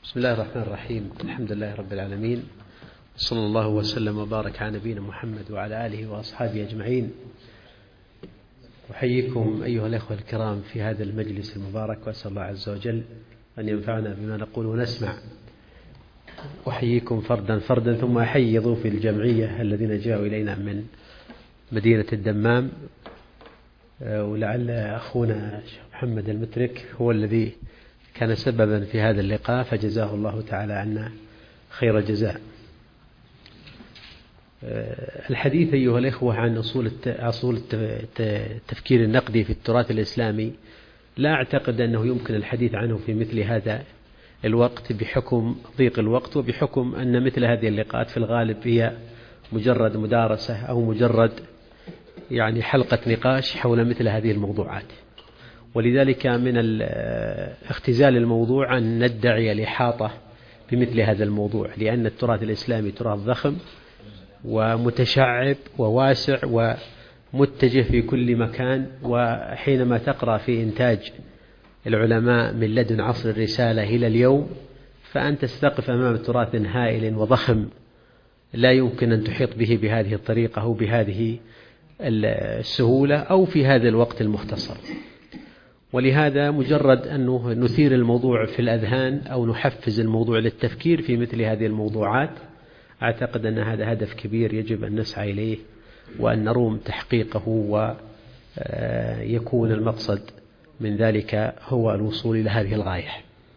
بسم الله الرحمن الرحيم. الحمد لله رب العالمين، صلى الله وسلم وبارك على نبينا محمد وعلى آله وأصحابه أجمعين. أحييكم أيها الأخوة الكرام في هذا المجلس المبارك، وأسأل الله عز وجل أن ينفعنا بما نقول ونسمع. أحييكم فردا فردا، ثم أحيي ضيوف الجمعية الذين جاءوا إلينا من مدينة الدمام، ولعل أخونا محمد المترك هو الذي كان سببا في هذا اللقاء، فجزاه الله تعالى عنا خير جزاء. الحديث أيها الإخوة عن أصول التفكير النقدي في التراث الإسلامي لا أعتقد أنه يمكن الحديث عنه في مثل هذا الوقت بحكم ضيق الوقت، وبحكم أن مثل هذه اللقاءات في الغالب هي مجرد مدارسة أو مجرد حلقة نقاش حول مثل هذه الموضوعات. ولذلك من اختزال الموضوع أن ندعي الإحاطة بمثل هذا الموضوع، لأن التراث الإسلامي تراث ضخم ومتشعب وواسع ومتجه في كل مكان. وحينما تقرأ في إنتاج العلماء من لدن عصر الرسالة إلى اليوم، فأنت تقف أمام تراث هائل وضخم لا يمكن أن تحيط به بهذه الطريقة أو بهذه السهولة أو في هذا الوقت المختصر. ولهذا مجرد أنه نثير الموضوع في الأذهان أو نحفز الموضوع للتفكير في مثل هذه الموضوعات، أعتقد أن هذا هدف كبير يجب أن نسعى إليه وأن نروم تحقيقه، ويكون المقصد من ذلك هو الوصول إلى هذه الغاية.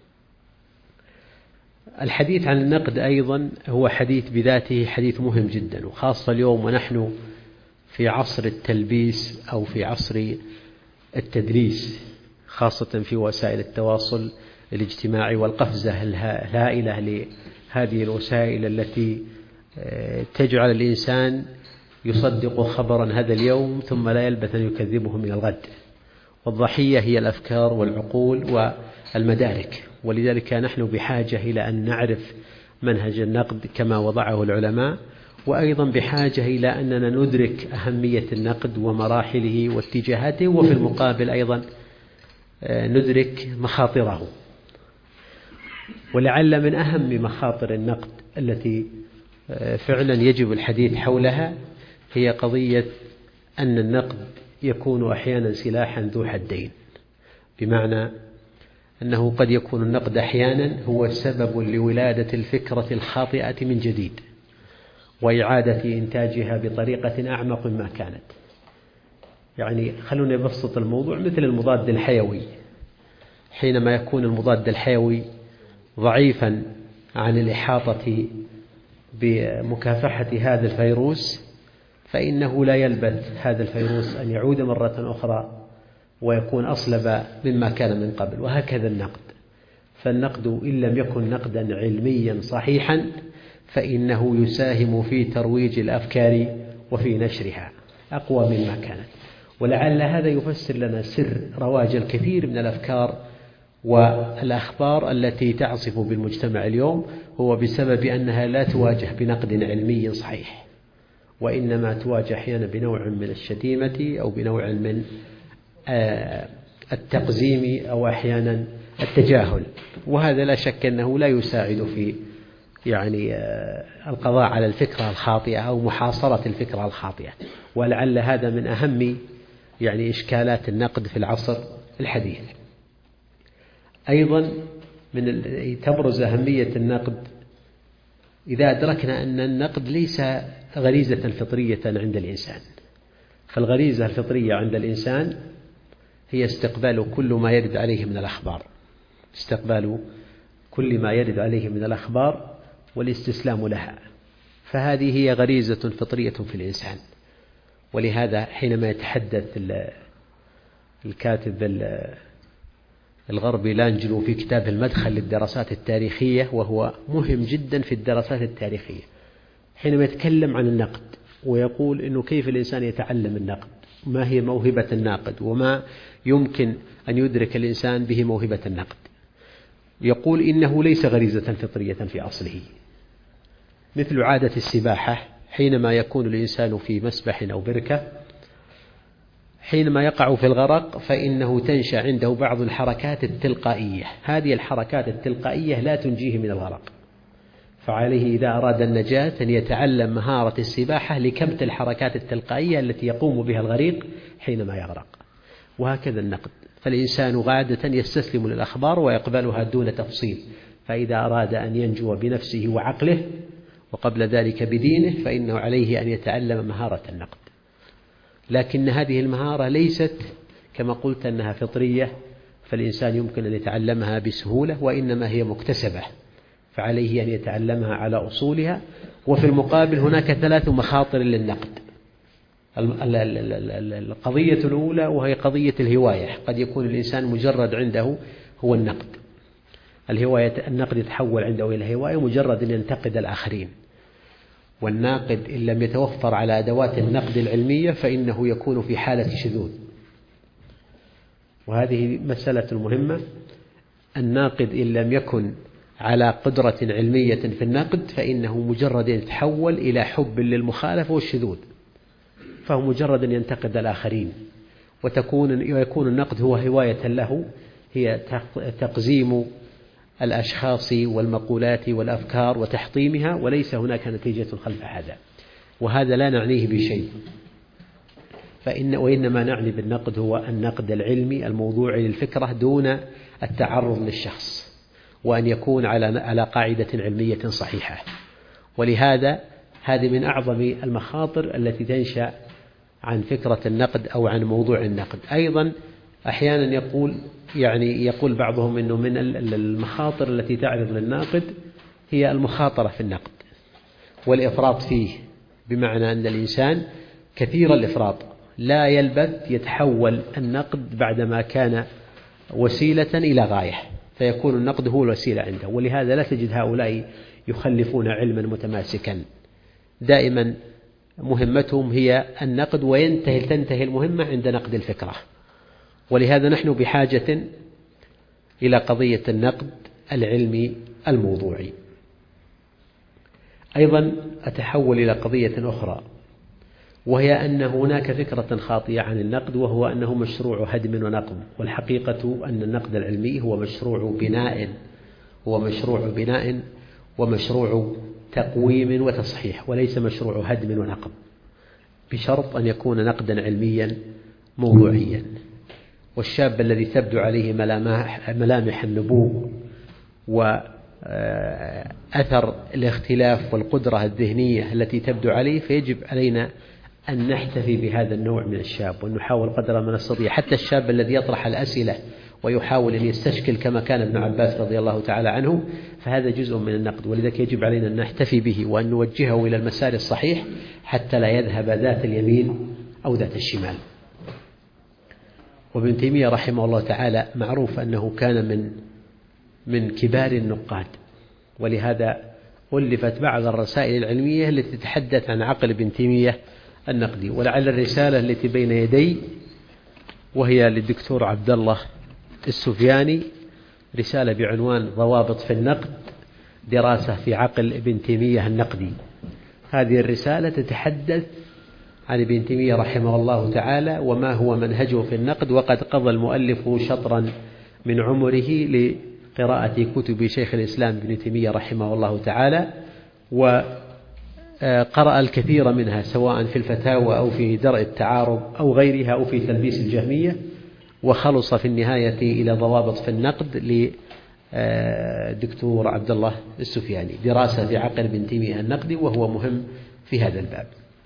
الحديث عن النقد أيضا هو حديث بذاته حديث مهم جدا، وخاصة اليوم ونحن في عصر التلبيس أو في عصر التدريس، خاصة في وسائل التواصل الاجتماعي والقفزة الهائلة لهذه الوسائل التي تجعل الإنسان يصدق خبرا هذا اليوم ثم لا يلبث أن يكذبه من الغد، والضحية هي الأفكار والعقول والمدارك. ولذلك نحن بحاجة إلى أن نعرف منهج النقد كما وضعه العلماء، وأيضا بحاجة إلى أننا ندرك أهمية النقد ومراحله واتجاهاته، وفي المقابل أيضا ندرك مخاطره. ولعل من أهم مخاطر النقد التي فعلا يجب الحديث حولها هي قضية أن النقد يكون أحيانا سلاحا ذو حدين، بمعنى أنه قد يكون النقد أحيانا هو سبب لولادة الفكرة الخاطئة من جديد وإعادة إنتاجها بطريقة أعمق مما كانت. خلونا نبسط الموضوع مثل المضاد الحيوي. حينما يكون المضاد الحيوي ضعيفا عن الإحاطة بمكافحة هذا الفيروس، فإنه لا يلبث هذا الفيروس أن يعود مرة أخرى ويكون أصلب مما كان من قبل. وهكذا النقد، فالنقد إن لم يكن نقدا علميا صحيحا فإنه يساهم في ترويج الأفكار وفي نشرها أقوى مما كانت. ولعل هذا يفسر لنا سر رواج الكثير من الأفكار والأخبار التي تعصف بالمجتمع اليوم، هو بسبب أنها لا تواجه بنقد علمي صحيح، وإنما تواجه أحيانا بنوع من الشتيمة أو بنوع من التقزيم أو أحيانا التجاهل. وهذا لا شك أنه لا يساعد في القضاء على الفكرة الخاطئة أو محاصرة الفكرة الخاطئة. ولعل هذا من أهم إشكالات النقد في العصر الحديث. أيضا من تبرز أهمية النقد إذا أدركنا أن النقد ليس غريزة فطرية عند الإنسان، فالغريزة الفطرية عند الإنسان هي استقبال كل ما يرد عليه من الأخبار، استقبال كل ما يرد عليه من الأخبار والاستسلام لها، فهذه هي غريزة فطرية في الإنسان. ولهذا حينما يتحدث الكاتب الغربي لانجلو في كتاب المدخل للدراسات التاريخية، وهو مهم جدا في الدراسات التاريخية، حينما يتكلم عن النقد ويقول إنه كيف الإنسان يتعلم النقد، ما هي موهبة الناقد، وما يمكن أن يدرك الإنسان به موهبة النقد. يقول إنه ليس غريزة فطرية في أصله، مثل عادة السباحة. حينما يكون الإنسان في مسبح أو بركة، حينما يقع في الغرق فإنه تنشأ عنده بعض الحركات التلقائية، هذه الحركات التلقائية لا تنجيه من الغرق، فعليه إذا أراد النجاة أن يتعلم مهارة السباحة لكبت الحركات التلقائية التي يقوم بها الغريق حينما يغرق. وهكذا النقد، فالإنسان عادة يستسلم للأخبار ويقبلها دون تفصيل، فإذا أراد أن ينجو بنفسه وعقله وقبل ذلك بدينه فإنه عليه أن يتعلم مهارة النقد. لكن هذه المهارة ليست كما قلت أنها فطرية فالإنسان يمكن أن يتعلمها بسهولة، وإنما هي مكتسبة، فعليه أن يتعلمها على أصولها. وفي المقابل هناك 3 مخاطر للنقد. القضية الأولى وهي قضية الهواية، قد يكون الإنسان مجرد عنده هو النقد، الهواية النقد يتحول عنده إلى هواية مجرد أن ينتقد الآخرين، والناقد إن لم يتوفر على أدوات النقد العلمية فإنه يكون في حالة شذوذ، وهذه مسألة مهمة. الناقد إن لم يكن على قدرة علمية في النقد فإنه مجرد يتحول إلى حب للمخالفة والشذوذ، فهو مجرد أن ينتقد الآخرين، ويكون النقد هو هواية له، هي تقزيم الأشخاص والمقولات والأفكار وتحطيمها، وليس هناك نتيجة خلف هذا، وهذا لا نعنيه بشيء. وإنما نعني بالنقد هو النقد العلمي الموضوعي للفكرة دون التعرض للشخص، وأن يكون على قاعدة علمية صحيحة. ولهذا هذه من أعظم المخاطر التي تنشأ عن فكرة النقد أو عن موضوع النقد. أيضا أحيانا يقول بعضهم أنه من المخاطر التي تعرض للناقد هي المخاطرة في النقد والإفراط فيه، بمعنى أن الإنسان كثير الإفراط لا يلبث يتحول النقد بعدما كان وسيلة إلى غاية، فيكون النقد هو الوسيلة عنده. ولهذا لا تجد هؤلاء يخلفون علما متماسكا، دائما مهمتهم هي النقد، تنتهي المهمة عند نقد الفكرة. ولهذا نحن بحاجة إلى قضية النقد العلمي الموضوعي. أيضا أتحول إلى قضية أخرى، وهي أن هناك فكرة خاطئة عن النقد، وهو أنه مشروع هدم ونقم. والحقيقة أن النقد العلمي هو مشروع بناء ومشروع تقويم وتصحيح، وليس مشروع هدم ونقم، بشرط أن يكون نقدا علميا موضوعيا. والشاب الذي تبدو عليه ملامح النبوغ وأثر الاختلاف والقدرة الذهنية التي تبدو عليه، فيجب علينا أن نحتفي بهذا النوع من الشاب، وأن نحاول قدر ما نستطيع. حتى الشاب الذي يطرح الأسئلة ويحاول أن يستشكل كما كان ابن عباس رضي الله تعالى عنه، فهذا جزء من النقد، ولذلك يجب علينا أن نحتفي به وأن نوجهه إلى المسار الصحيح حتى لا يذهب ذات اليمين أو ذات الشمال. وابن تيمية رحمه الله تعالى معروف أنه كان من كبار النقاد، ولهذا ألفت بعض الرسائل العلمية التي تتحدث عن عقل ابن تيمية النقدي. ولعل الرسالة التي بين يدي وهي للدكتور عبد الله السفياني، رسالة بعنوان ضوابط في النقد، دراسة في عقل ابن تيمية النقدي. هذه الرسالة تتحدث عن ابن تيمية رحمه الله تعالى وما هو منهجه في النقد، وقد قضى المؤلف شطرا من عمره لقراءة كتب شيخ الإسلام ابن تيمية رحمه الله تعالى، وقرأ الكثير منها سواء في الفتاوى أو في درء التعارض أو غيرها أو في تلبيس الجهمية، وخلص في النهاية إلى ضوابط في النقد لدكتور عبد الله السفياني، دراسة في عقل ابن تيمية النقدي، وهو مهم في هذا الباب.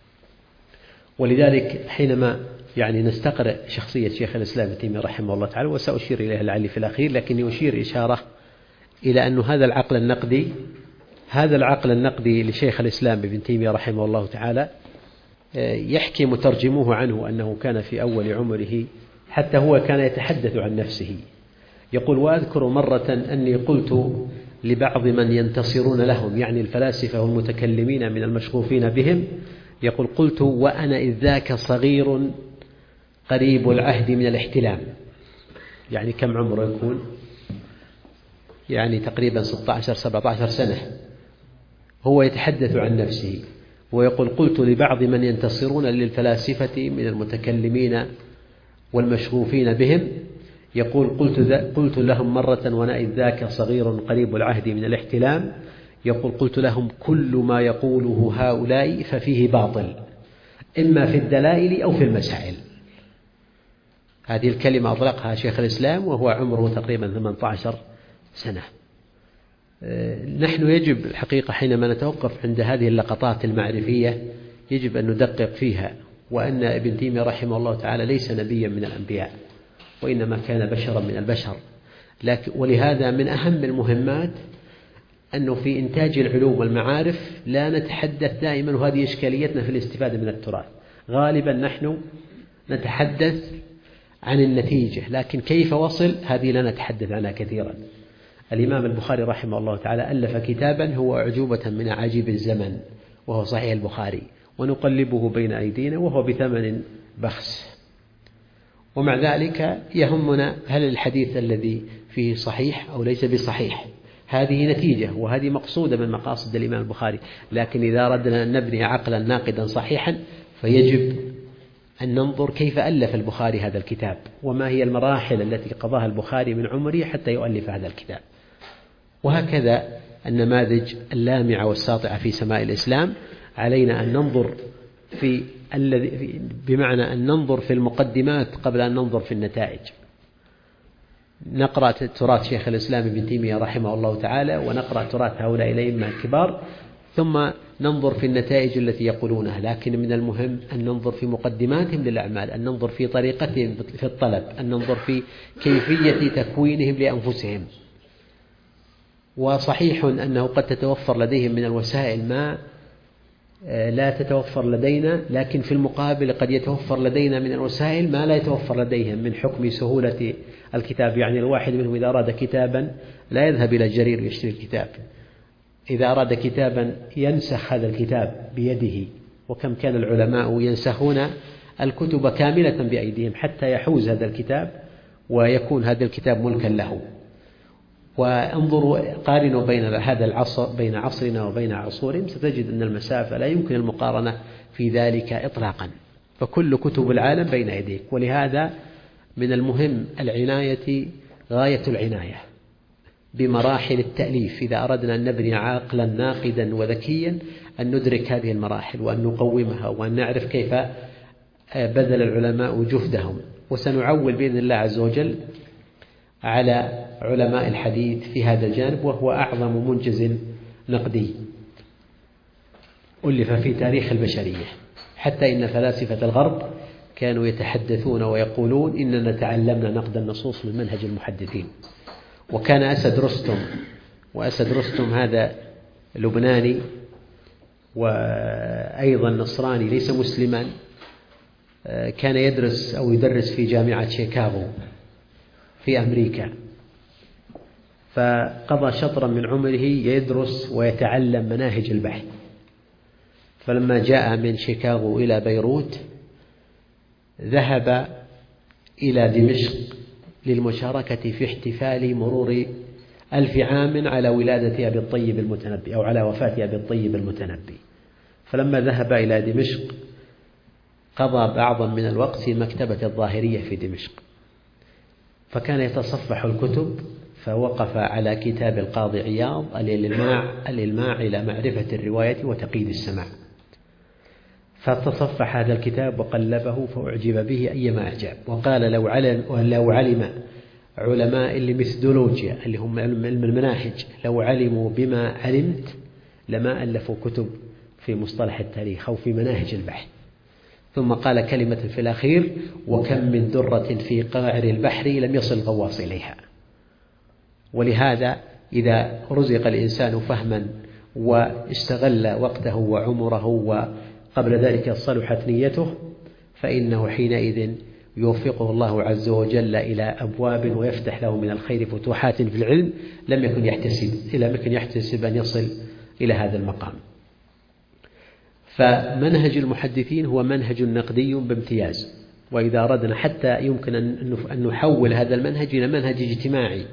ولذلك حينما نستقرأ شخصية شيخ الإسلام ابن تيمية رحمه الله تعالى، وسأشير إليها لعلي في الأخير، لكني أشير إشارة إلى أن هذا العقل النقدي لشيخ الإسلام ابن تيمية رحمه الله تعالى يحكي مترجموه عنه أنه كان في أول عمره حتى هو كان يتحدث عن نفسه، يقول: وأذكر مرة أني قلت لبعض من ينتصرون لهم، يعني الفلاسفة والمتكلمين من المشغوفين بهم، يقول: قلت وأنا إذ ذاك صغير قريب العهد من الاحتلام. يعني كم عمره يكون؟ يعني تقريبا 16-17 سنة. هو يتحدث عن نفسه ويقول: قلت لبعض من ينتصرون للفلاسفة من المتكلمين والمشغوفين بهم. يقول قلت لهم مرة وأنا إذ ذاك صغير قريب العهد من الاحتلام، يقول قلت لهم كل ما يقوله هؤلاء ففيه باطل، إما في الدلائل أو في المسائل. هذه الكلمة أطلقها شيخ الإسلام وهو عمره تقريبا 18 سنة. نحن يجب الحقيقة حينما نتوقف عند هذه اللقطات المعرفية يجب أن ندقق فيها، وأن ابن تيمية رحمه الله تعالى ليس نبيا من الأنبياء، وإنما كان بشرا من البشر. ولهذا من أهم المهمات أنه في إنتاج العلوم والمعارف لا نتحدث دائما، وهذه إشكاليتنا في الاستفادة من التراث، غالبا نحن نتحدث عن النتيجة، لكن كيف وصل هذه لا نتحدث عنها كثيرا. الإمام البخاري رحمه الله تعالى ألف كتابا هو أعجوبة من عجيب الزمن، وهو صحيح البخاري، ونقلبه بين أيدينا وهو بثمن بخس، ومع ذلك يهمنا هل الحديث الذي فيه صحيح أو ليس بصحيح. هذه نتيجة وهذه مقصودة من مقاصد الإمام البخاري، لكن إذا أردنا أن نبني عقلا ناقدا صحيحا فيجب أن ننظر كيف ألف البخاري هذا الكتاب، وما هي المراحل التي قضاها البخاري من عمره حتى يؤلف هذا الكتاب. وهكذا النماذج اللامعة والساطعة في سماء الإسلام علينا أن ننظر بمعنى أن ننظر في المقدمات قبل أن ننظر في النتائج. نقرأ تراث شيخ الإسلام ابن تيمية رحمه الله تعالى، ونقرأ تراث هؤلاء الأئمة الكبار، ثم ننظر في النتائج التي يقولونها. لكن من المهم أن ننظر في مقدماتهم للأعمال، أن ننظر في طريقتهم في الطلب، أن ننظر في كيفية تكوينهم لأنفسهم. وصحيح أنه قد تتوفر لديهم من الوسائل ما لا تتوفر لدينا، لكن في المقابل قد يتوفر لدينا من الوسائل ما لا يتوفر لديهم من حكم سهولة الكتاب. يعني الواحد منهم إذا أراد كتابا لا يذهب إلى الجرير ويشتري الكتاب، إذا أراد كتابا ينسخ هذا الكتاب بيده، وكم كان العلماء ينسخون الكتب كاملة بأيديهم حتى يحوز هذا الكتاب ويكون هذا الكتاب ملكا له. وانظروا قارنوا بين هذا العصر، بين عصرنا وبين عصورهم، ستجد أن المسافة لا يمكن المقارنة في ذلك إطلاقا، فكل كتب العالم بين يديك. ولهذا من المهم العناية غاية العناية بمراحل التأليف، إذا أردنا أن نبني عقلا ناقدا وذكيا أن ندرك هذه المراحل وأن نقومها وأن نعرف كيف بذل العلماء جهدهم. وسنعول بإذن الله عز وجل على علماء الحديث في هذا الجانب، وهو أعظم منجز نقدي ألف في تاريخ البشرية، حتى إن فلاسفة الغرب كانوا يتحدثون ويقولون إننا تعلمنا نقد النصوص من منهج المحدثين. وكان أسد رستم هذا لبناني وأيضا نصراني ليس مسلما، كان يدرس أو يدرس في جامعة شيكاغو في أمريكا، فقضى شطرا من عمره يدرس ويتعلم مناهج البحث. فلما جاء من شيكاغو إلى بيروت ذهب إلى دمشق للمشاركة في احتفال مرور 1000 عام على ولادة أبي الطيب المتنبي، أو على وفاة أبي الطيب المتنبي. فلما ذهب إلى دمشق قضى بعضا من الوقت في مكتبة الظاهرية في دمشق، فكان يتصفح الكتب، فوقف على كتاب القاضي عياض الإلماع إلى معرفة الرواية وتقييد السماع، فتصفح هذا الكتاب وقلبه فأعجب به أيما أعجاب، وقال لو علم علماء الميثودولوجيا اللي هم علم المناهج لو علموا بما علمت لما ألفوا كتب في مصطلح التاريخ أو في مناهج البحث. ثم قال كلمة في الأخير: وكم من درة في قاعر البحر لم يصل غواص إليها. ولهذا إذا رزق الإنسان فهما واستغل وقته وعمره وقبل ذلك صلحت نيته، فإنه حينئذ يوفقه الله عز وجل إلى أبواب ويفتح له من الخير فتوحات في العلم لم يكن يحتسب أن يصل إلى هذا المقام. فمنهج المحدثين هو منهج نقدي بامتياز، وإذا أردنا حتى يمكن أن نحول هذا المنهج إلى منهج اجتماعي.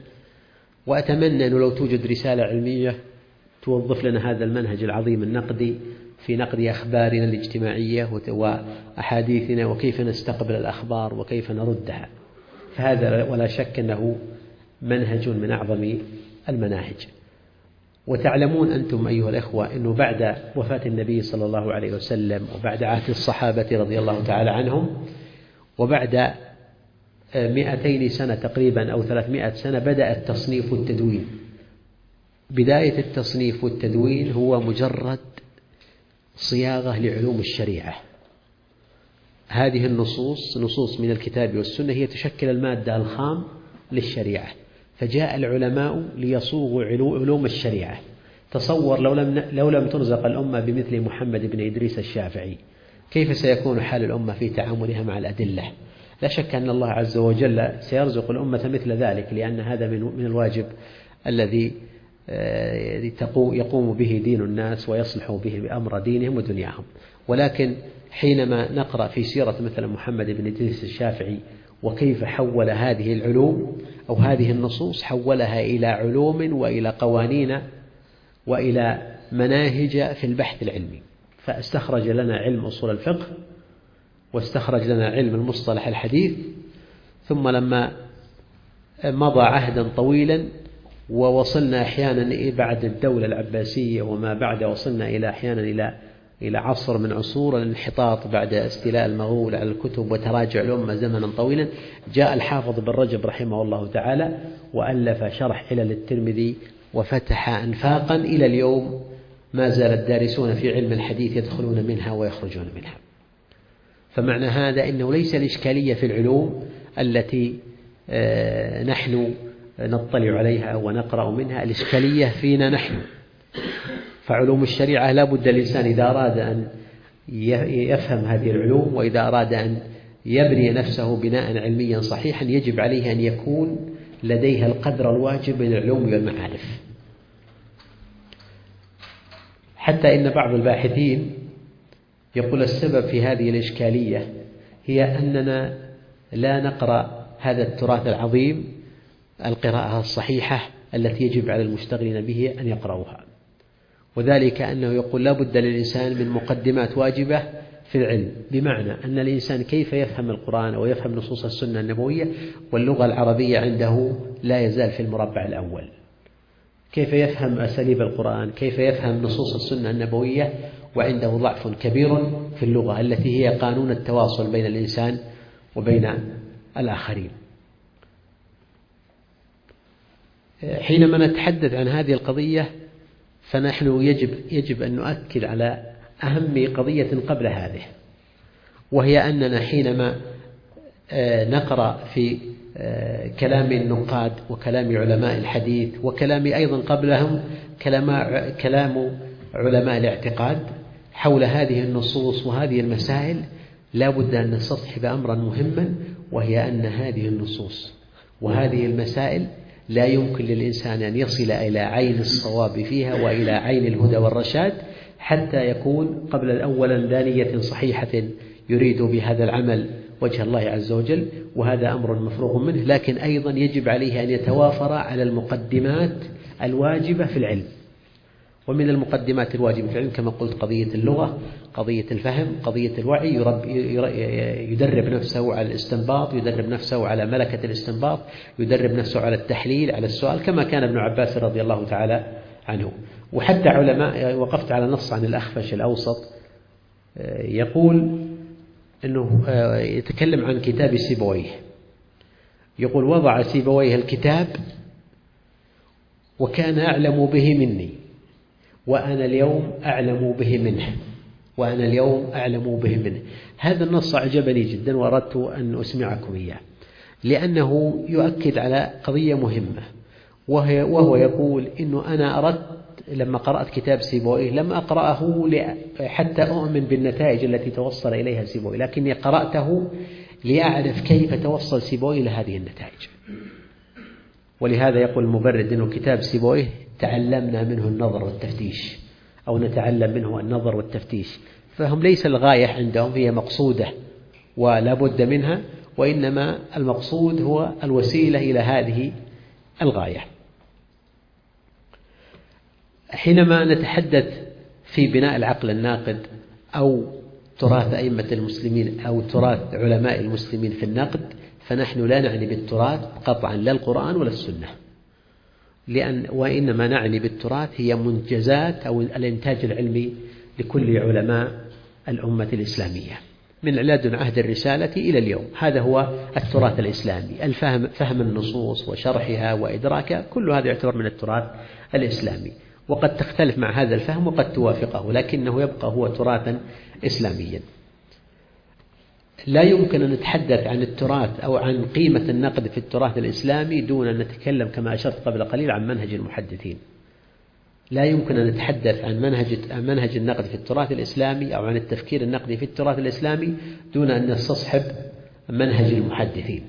وأتمنى أنه لو توجد رسالة علمية توظف لنا هذا المنهج العظيم النقدي في نقد أخبارنا الاجتماعية وأحاديثنا وكيف نستقبل الأخبار وكيف نردها، فهذا ولا شك أنه منهج من أعظم المناهج. وتعلمون أنتم أيها الإخوة أنه بعد وفاة النبي صلى الله عليه وسلم وبعد عهد الصحابة رضي الله تعالى عنهم وبعد 200 سنة تقريبا أو 300 سنة بدأ التصنيف والتدوين. بداية التصنيف والتدوين هو مجرد صياغة لعلوم الشريعة. هذه النصوص نصوص من الكتاب والسنة هي تشكل المادة الخام للشريعة، فجاء العلماء ليصوغوا علوم الشريعة. تصور لو لم ترزق الأمة بمثل محمد بن إدريس الشافعي، كيف سيكون حال الأمة في تعاملها مع الأدلة؟ لا شك أن الله عز وجل سيرزق الأمة مثل ذلك، لأن هذا من الواجب الذي يقوم به دين الناس ويصلح به أمر دينهم ودنياهم. ولكن حينما نقرأ في سيرة مثلا محمد بن إدريس الشافعي وكيف حول هذه العلوم أو هذه النصوص، حولها إلى علوم وإلى قوانين وإلى مناهج في البحث العلمي، فاستخرج لنا علم أصول الفقه واستخرج لنا علم المصطلح الحديث. ثم لما مضى عهدا طويلا ووصلنا أحيانا بعد الدولة العباسية وما بعد، وصلنا إلى أحيانا إلى عصر من عصور الانحطاط بعد استيلاء المغول على الكتب وتراجع الأمة زمنا طويلا، جاء الحافظ بن رجب رحمه الله تعالى وألف شرح علل الترمذي وفتح أنفاقا إلى اليوم ما زال الدارسون في علم الحديث يدخلون منها ويخرجون منها. فمعنى هذا أنه ليس الإشكالية في العلوم التي نحن نطلع عليها ونقرأ منها، الإشكالية فينا نحن. فعلوم الشريعة لا بد الإنسان إذا أراد أن يفهم هذه العلوم وإذا أراد أن يبني نفسه بناء علميا صحيحا يجب عليه أن يكون لديها القدر الواجب من العلوم والمعارف. حتى إن بعض الباحثين يقول السبب في هذه الإشكالية هي أننا لا نقرأ هذا التراث العظيم القراءة الصحيحة التي يجب على المشتغلين به أن يقرأوها. وذلك أنه يقول لا بد للإنسان من مقدمات واجبة في العلم، بمعنى أن الإنسان كيف يفهم القرآن ويفهم نصوص السنة النبوية واللغة العربية عنده لا يزال في المربع الأول. كيف يفهم أساليب القرآن، كيف يفهم نصوص السنة النبوية وعنده ضعف كبير في اللغة التي هي قانون التواصل بين الإنسان وبين الآخرين. حينما نتحدث عن هذه القضية فنحن يجب أن نؤكد على أهم قضية قبل هذه، وهي أننا حينما نقرأ في كلام النقاد وكلام علماء الحديث وكلام أيضا قبلهم كلام علماء الاعتقاد حول هذه النصوص وهذه المسائل، لا بد أن نستصحب أمرا مهما، وهي أن هذه النصوص وهذه المسائل لا يمكن للإنسان أن يصل إلى عين الصواب فيها وإلى عين الهدى والرشاد حتى يكون قبل أولا دانية صحيحة يريد بهذا العمل وجه الله عز وجل، وهذا أمر مفروغ منه. لكن أيضا يجب عليه أن يتوافر على المقدمات الواجبة في العلم. ومن المقدمات الواجبة في العلم كما قلت قضية اللغة، قضية الفهم، قضية الوعي، يدرب نفسه على الاستنباط، يدرب نفسه على ملكة الاستنباط، يدرب نفسه على التحليل، على السؤال، كما كان ابن عباس رضي الله تعالى عنه. وحتى علماء، وقفت على نص عن الأخفش الأوسط يقول أنه يتكلم عن كتاب سيبويه، يقول وضع سيبويه الكتاب وكان أعلم به مني وأنا اليوم أعلم به منه، وأنا اليوم أعلم به منه. هذا النص أعجبني جدا وأردت أن أسمعكم إياه، لأنه يؤكد على قضية مهمة، وهو يقول إنه أنا أردت لما قرأت كتاب سيبويه لم أقرأه حتى أؤمن بالنتائج التي توصل إليها سيبويه، لكني قرأته لأعرف كيف توصل سيبويه لهذه النتائج. ولهذا يقول المبرد إنه كتاب سيبويه تعلمنا منه النظر والتفتيش، أو نتعلم منه النظر والتفتيش. فهم ليس الغاية عندهم هي مقصودة ولا بد منها، وإنما المقصود هو الوسيلة إلى هذه الغاية. حينما نتحدث في بناء العقل الناقد أو تراث أئمة المسلمين أو تراث علماء المسلمين في النقد، فنحن لا نعني بالتراث قطعا لا القرآن ولا السنة، وإنما نعني بالتراث هي منجزات أو الإنتاج العلمي لكل علماء الأمة الإسلامية من لدن عهد الرسالة إلى اليوم. هذا هو التراث الإسلامي، فهم النصوص وشرحها وإدراكها، كل هذا يعتبر من التراث الإسلامي، وقد تختلف مع هذا الفهم وقد توافقه، لكنه يبقى هو تراثا إسلاميا. لا يمكن أن نتحدث عن التراث أو عن قيمة النقد في التراث الإسلامي دون أن نتكلم كما أشرت قبل قليل عن منهج المحدثين. لا يمكن أن نتحدث عن منهج النقد في التراث الإسلامي أو عن التفكير النقدي في التراث الإسلامي دون أن نستصحب منهج المحدثين.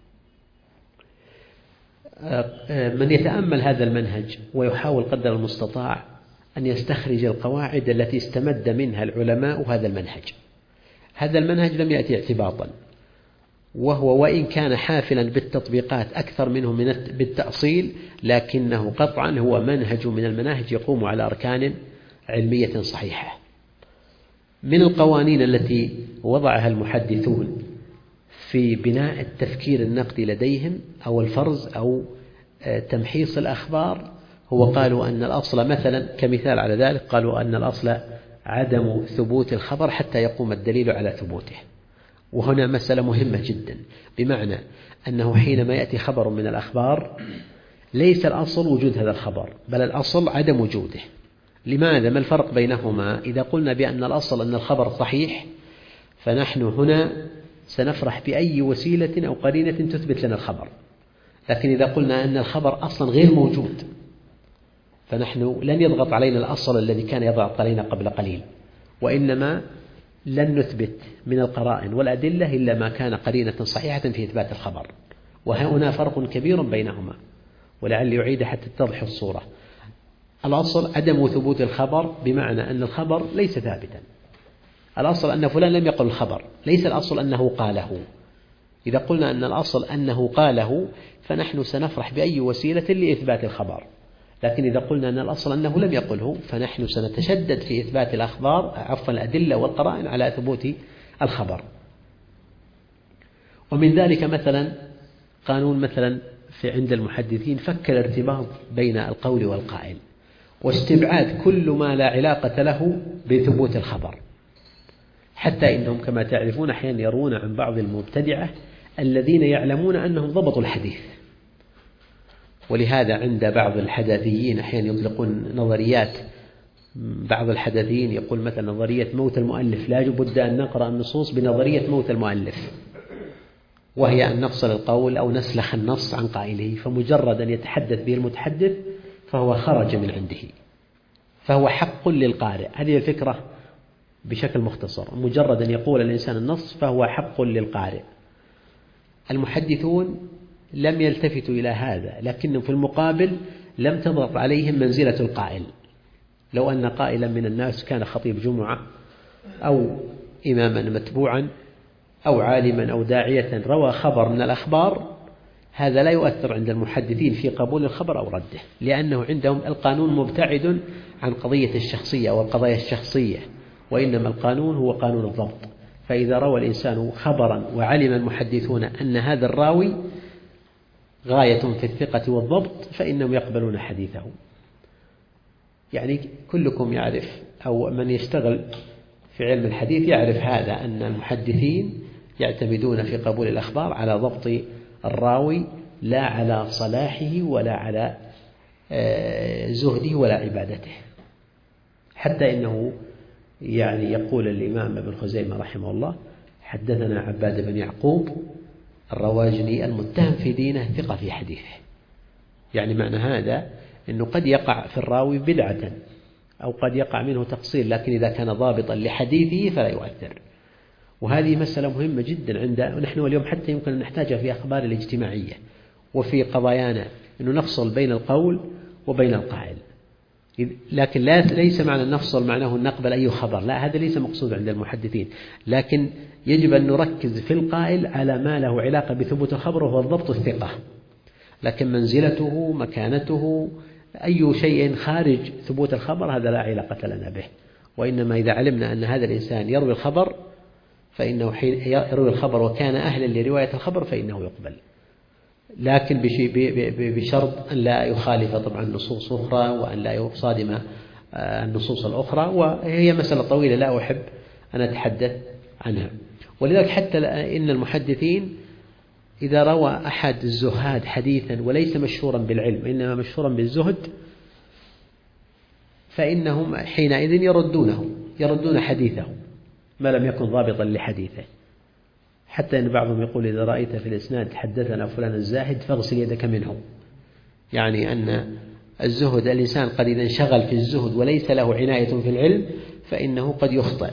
من يتأمل هذا المنهج ويحاول قدر المستطاع أن يستخرج القواعد التي استمد منها العلماء هذا المنهج. هذا المنهج لم يأتي اعتباطا، وهو وإن كان حافلا بالتطبيقات أكثر منه بالتأصيل، لكنه قطعا هو منهج من المناهج يقوم على أركان علمية صحيحة. من القوانين التي وضعها المحدثون في بناء التفكير النقدي لديهم أو الفرز أو تمحيص الأخبار، هو قالوا أن الأصل مثلا كمثال على ذلك، قالوا أن الأصل عدم ثبوت الخبر حتى يقوم الدليل على ثبوته. وهنا مسألة مهمة جدا، بمعنى أنه حينما يأتي خبر من الأخبار ليس الأصل وجود هذا الخبر، بل الأصل عدم وجوده. لماذا؟ ما الفرق بينهما؟ إذا قلنا بأن الأصل أن الخبر صحيح، فنحن هنا سنفرح بأي وسيلة أو قرينة تثبت لنا الخبر. لكن إذا قلنا أن الخبر أصلا غير موجود، فنحن لن يضغط علينا الأصل الذي كان يضغط علينا قبل قليل، وإنما لن نثبت من القرائن والأدلة إلا ما كان قرينة صحيحة في إثبات الخبر. وهنا فرق كبير بينهما، ولعل يعيد حتى تتضح الصورة. الأصل عدم ثبوت الخبر بمعنى أن الخبر ليس ثابتا. الأصل أن فلان لم يقل الخبر، ليس الأصل أنه قاله. إذا قلنا أن الأصل أنه قاله فنحن سنفرح بأي وسيلة لإثبات الخبر، لكن إذا قلنا أن الأصل أنه لم يقله فنحن سنتشدد في إثبات الأدلة والقرائن على ثبوت الخبر. ومن ذلك مثلا قانون مثلا عند المحدثين فك الارتباط بين القول والقائل، واستبعاد كل ما لا علاقة له بثبوت الخبر، حتى إنهم كما تعرفون أحيانا يرون عن بعض المبتدعة الذين يعلمون أنهم ضبطوا الحديث. ولهذا عند بعض الحداثيين أحيانا يطلقون نظريات. بعض الحداثيين يقول مثلا نظرية موت المؤلف، لا بد أن نقرأ النصوص بنظرية موت المؤلف، وهي أن نفصل القول أو نسلخ النص عن قائله، فمجرد أن يتحدث به المتحدث فهو خرج من عنده، فهو حق للقارئ. هذه الفكرة بشكل مختصر، مجرد أن يقول الإنسان النص فهو حق للقارئ. المحدثون لم يلتفتوا إلى هذا، لكنهم في المقابل لم تضغط عليهم منزلة القائل. لو أن قائلا من الناس كان خطيب جمعة أو إماما متبوعا أو عالما أو داعية روى خبر من الأخبار، هذا لا يؤثر عند المحدثين في قبول الخبر أو رده، لأنه عندهم القانون مبتعد عن قضية الشخصية والقضايا الشخصية، وإنما القانون هو قانون الضبط. فإذا روى الإنسان خبرا وعلم المحدثون أن هذا الراوي غاية في الثقة والضبط فإنهم يقبلون حديثه. يعني كلكم يعرف أو من يشتغل في علم الحديث يعرف هذا، أن المحدثين يعتمدون في قبول الأخبار على ضبط الراوي لا على صلاحه ولا على زهده ولا عبادته. حتى إنه يعني يقول الإمام ابن خزيمة رحمه الله: حدثنا عباد بن يعقوب الرواجني المتهم في دينه ثقة في حديثه. يعني معنى هذا أنه قد يقع في الراوي بدعة أو قد يقع منه تقصير، لكن إذا كان ضابطا لحديثه فلا يؤثر. وهذه مسألة مهمة جدا عندنا نحن اليوم، حتى يمكن أن نحتاجها في أخبار الاجتماعية وفي قضايانا، أنه نفصل بين القول وبين القائل. لكن ليس معنى نفصل معناه أن نقبل أي خبر، لا، هذا ليس مقصود عند المحدثين، لكن يجب أن نركز في القائل على ما له علاقة بثبوت الخبر وهو الضبط الثقة. لكن منزلته، مكانته، أي شيء خارج ثبوت الخبر هذا لا علاقة لنا به. وإنما إذا علمنا أن هذا الإنسان يروي الخبر فإنه حين يروي الخبر وكان أهلا لرواية الخبر فإنه يقبل، لكن بشرط أن لا يخالف طبعا نصوص أخرى وأن لا يصادم النصوص الأخرى، وهي مسألة طويلة لا أحب أن أتحدث عنها. ولذلك حتى إن المحدثين إذا روى أحد الزهاد حديثا وليس مشهورا بالعلم إنما مشهورا بالزهد فإنهم حينئذ يردون حديثه ما لم يكن ضابطا لحديثه، حتى إن بعضهم يقول إذا رأيت في الإسناد حدثنا فلان الزاهد فاغسل يدك منه، يعني أن الزهد الإنسان قد إذا انشغل في الزهد وليس له عناية في العلم فإنه قد يخطئ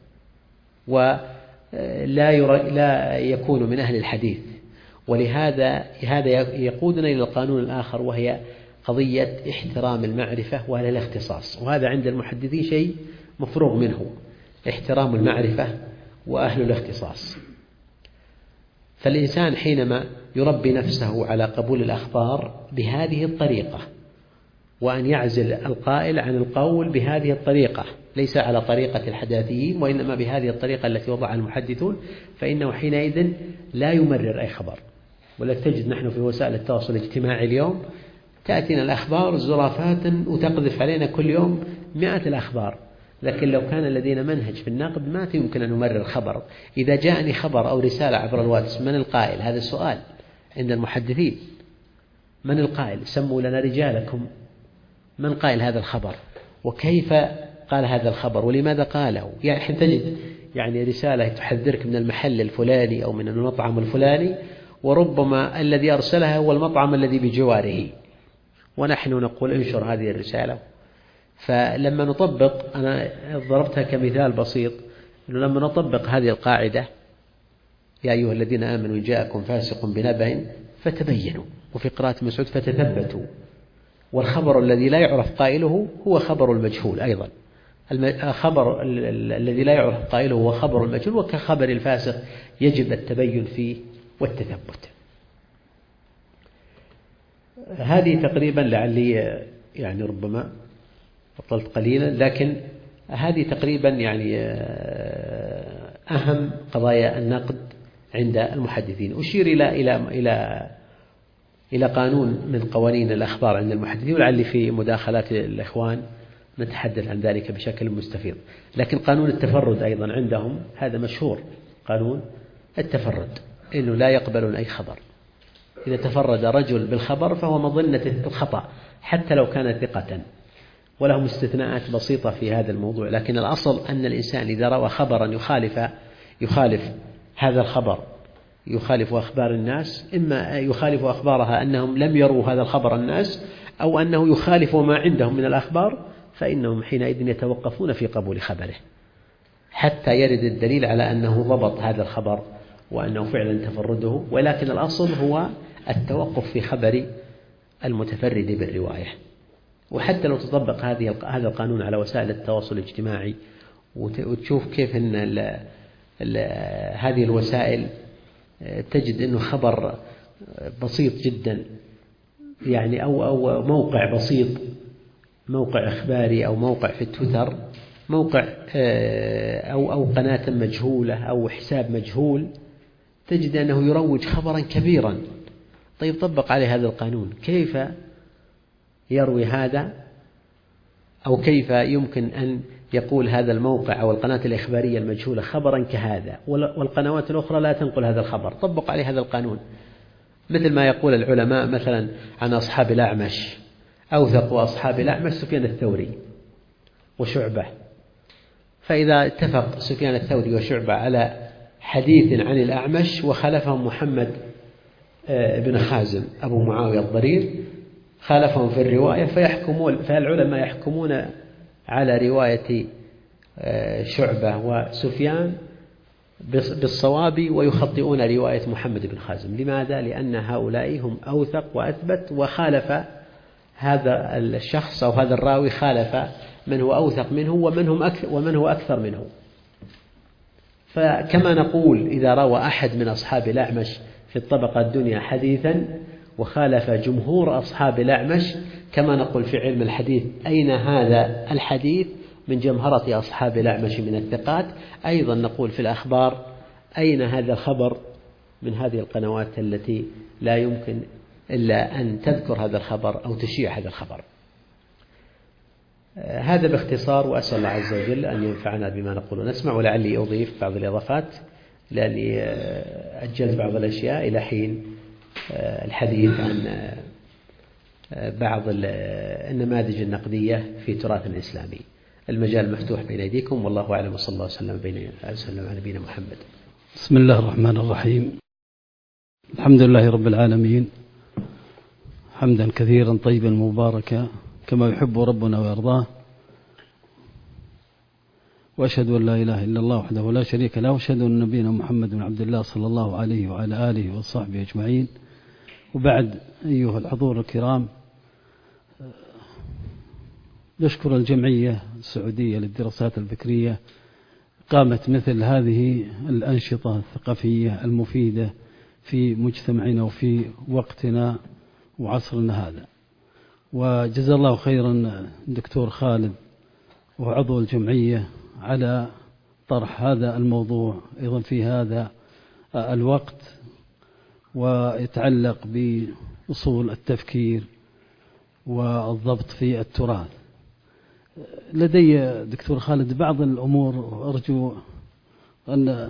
ولا يكون من أهل الحديث. ولهذا يقودنا إلى القانون الآخر وهي قضية احترام المعرفة وأهل الاختصاص، وهذا عند المحدثين شيء مفروغ منه، احترام المعرفة وأهل الاختصاص. فالإنسان حينما يربي نفسه على قبول الأخبار بهذه الطريقة وأن يعزل القائل عن القول بهذه الطريقة ليس على طريقة الحداثيين وإنما بهذه الطريقة التي وضعها المحدثون، فإنه حينئذ لا يمرر أي خبر. ولك تجد نحن في وسائل التواصل الاجتماعي اليوم تأتينا الأخبار زرافات وتقذف علينا كل يوم 100 الأخبار، لكن لو كان لدينا منهج في النقد ما يمكن أن نمرر خبر. إذا جاءني خبر أو رسالة عبر الواتس من القائل؟ هذا السؤال عند المحدثين، من القائل؟ سموا لنا رجالكم، من قائل هذا الخبر وكيف قال هذا الخبر ولماذا قاله؟ يعني حين تجد يعني رسالة تحذرك من المحل الفلاني أو من المطعم الفلاني وربما الذي أرسلها هو المطعم الذي بجواره، ونحن نقول انشر هذه الرسالة. فلما نطبق، أنا ضربتها كمثال بسيط، إنه لما نطبق هذه القاعدة يا أيها الذين آمنوا إن جاءكم فاسق بنبأ فتبينوا، وفي قراءة مسعود فتثبتوا، والخبر الذي لا يعرف قائله هو خبر المجهول أيضا، الخبر الذي لا يعرف قائله هو خبر المجهول، وكخبر الفاسق يجب التبين فيه والتثبت. هذه تقريبا لعلي يعني ربما أطلت قليلا، لكن هذه تقريبا يعني أهم قضايا النقد عند المحدثين. أشير إلى قانون من قوانين الأخبار عند المحدثين، ولعلي في مداخلات الإخوان نتحدث عن ذلك بشكل مستفيض. لكن قانون التفرد أيضا عندهم هذا مشهور، قانون التفرد، إنه لا يقبلون أي خبر، إذا تفرد رجل بالخبر فهو مظنة الخطأ حتى لو كان ثقة، ولهم استثناءات بسيطة في هذا الموضوع، لكن الأصل أن الإنسان إذا روى خبرا يخالف هذا الخبر، يخالف أخبار الناس، إما يخالف أخبارها أنهم لم يروا هذا الخبر الناس، أو أنه يخالف ما عندهم من الأخبار، فإنهم حينئذ يتوقفون في قبول خبره حتى يرد الدليل على أنه ضبط هذا الخبر وأنه فعلا تفرده. ولكن الأصل هو التوقف في خبر المتفرد بالرواية. وحتى لو تطبق هذا القانون على وسائل التواصل الاجتماعي وتشوف كيف أن هذه الوسائل تجد أنه خبر بسيط جدا، يعني أو موقع بسيط، موقع إخباري أو موقع في تويتر، موقع أو قناة مجهولة أو حساب مجهول، تجد أنه يروج خبرا كبيرا. طيب طبق عليه هذا القانون، كيف يروي هذا، أو كيف يمكن أن يقول هذا الموقع أو القناة الإخبارية المجهولة خبرا كهذا والقنوات الأخرى لا تنقل هذا الخبر؟ طبق عليه هذا القانون، مثل ما يقول العلماء مثلا عن أصحاب الأعمش، أوثق أصحاب الأعمش سفيان الثوري وشعبة، فإذا اتفق سفيان الثوري وشعبة على حديث عن الأعمش وخالفهم محمد بن خازم أبو معاوية الضرير، خالفهم في الرواية، فالعلماء يحكمون على رواية شعبة وسفيان بالصواب ويخطئون رواية محمد بن خازم. لماذا؟ لأن هؤلاء هم أوثق وأثبت، وخالف هذا الشخص أو هذا الراوي خالف من هو أوثق منه ومن هو أكثر منه. فكما نقول إذا روى أحد من أصحاب الأعمش في الطبقة الدنيا حديثا وخالف جمهور أصحاب الأعمش، كما نقول في علم الحديث أين هذا الحديث من جمهرة أصحاب الأعمش من الثقات. أيضا نقول في الأخبار أين هذا الخبر من هذه القنوات التي لا يمكن إلا أن تذكر هذا الخبر أو تشيع هذا الخبر. هذا باختصار، وأسأل الله عز وجل أن ينفعنا بما نقول ونسمع، ولعلي أضيف بعض الإضافات لأني أجلت بعض الأشياء إلى حين الحديث عن بعض النماذج النقدية في تراثنا الإسلامي. المجال مفتوح بين أيديكم، والله أعلم، وصلى الله وسلم على نبينا محمد. بسم الله الرحمن الرحيم. الحمد لله رب العالمين، حمدا كثيرا طيبا مباركا كما يحب ربنا ويرضاه، وأشهد أن لا إله إلا الله وحده لا شريك له، وأشهد أن نبينا محمد بن عبد الله صلى الله عليه وعلى آله وصحبه أجمعين. وبعد، أيها الحضور الكرام، نشكر الجمعية السعودية للدراسات الفكرية قامت مثل هذه الأنشطة الثقافية المفيدة في مجتمعنا وفي وقتنا وعصرنا هذا. وجزا الله خيرا دكتور خالد وعضو الجمعية على طرح هذا الموضوع أيضا في هذا الوقت، ويتعلق بأصول التفكير والضبط في التراث. لدي دكتور خالد بعض الأمور أرجو أن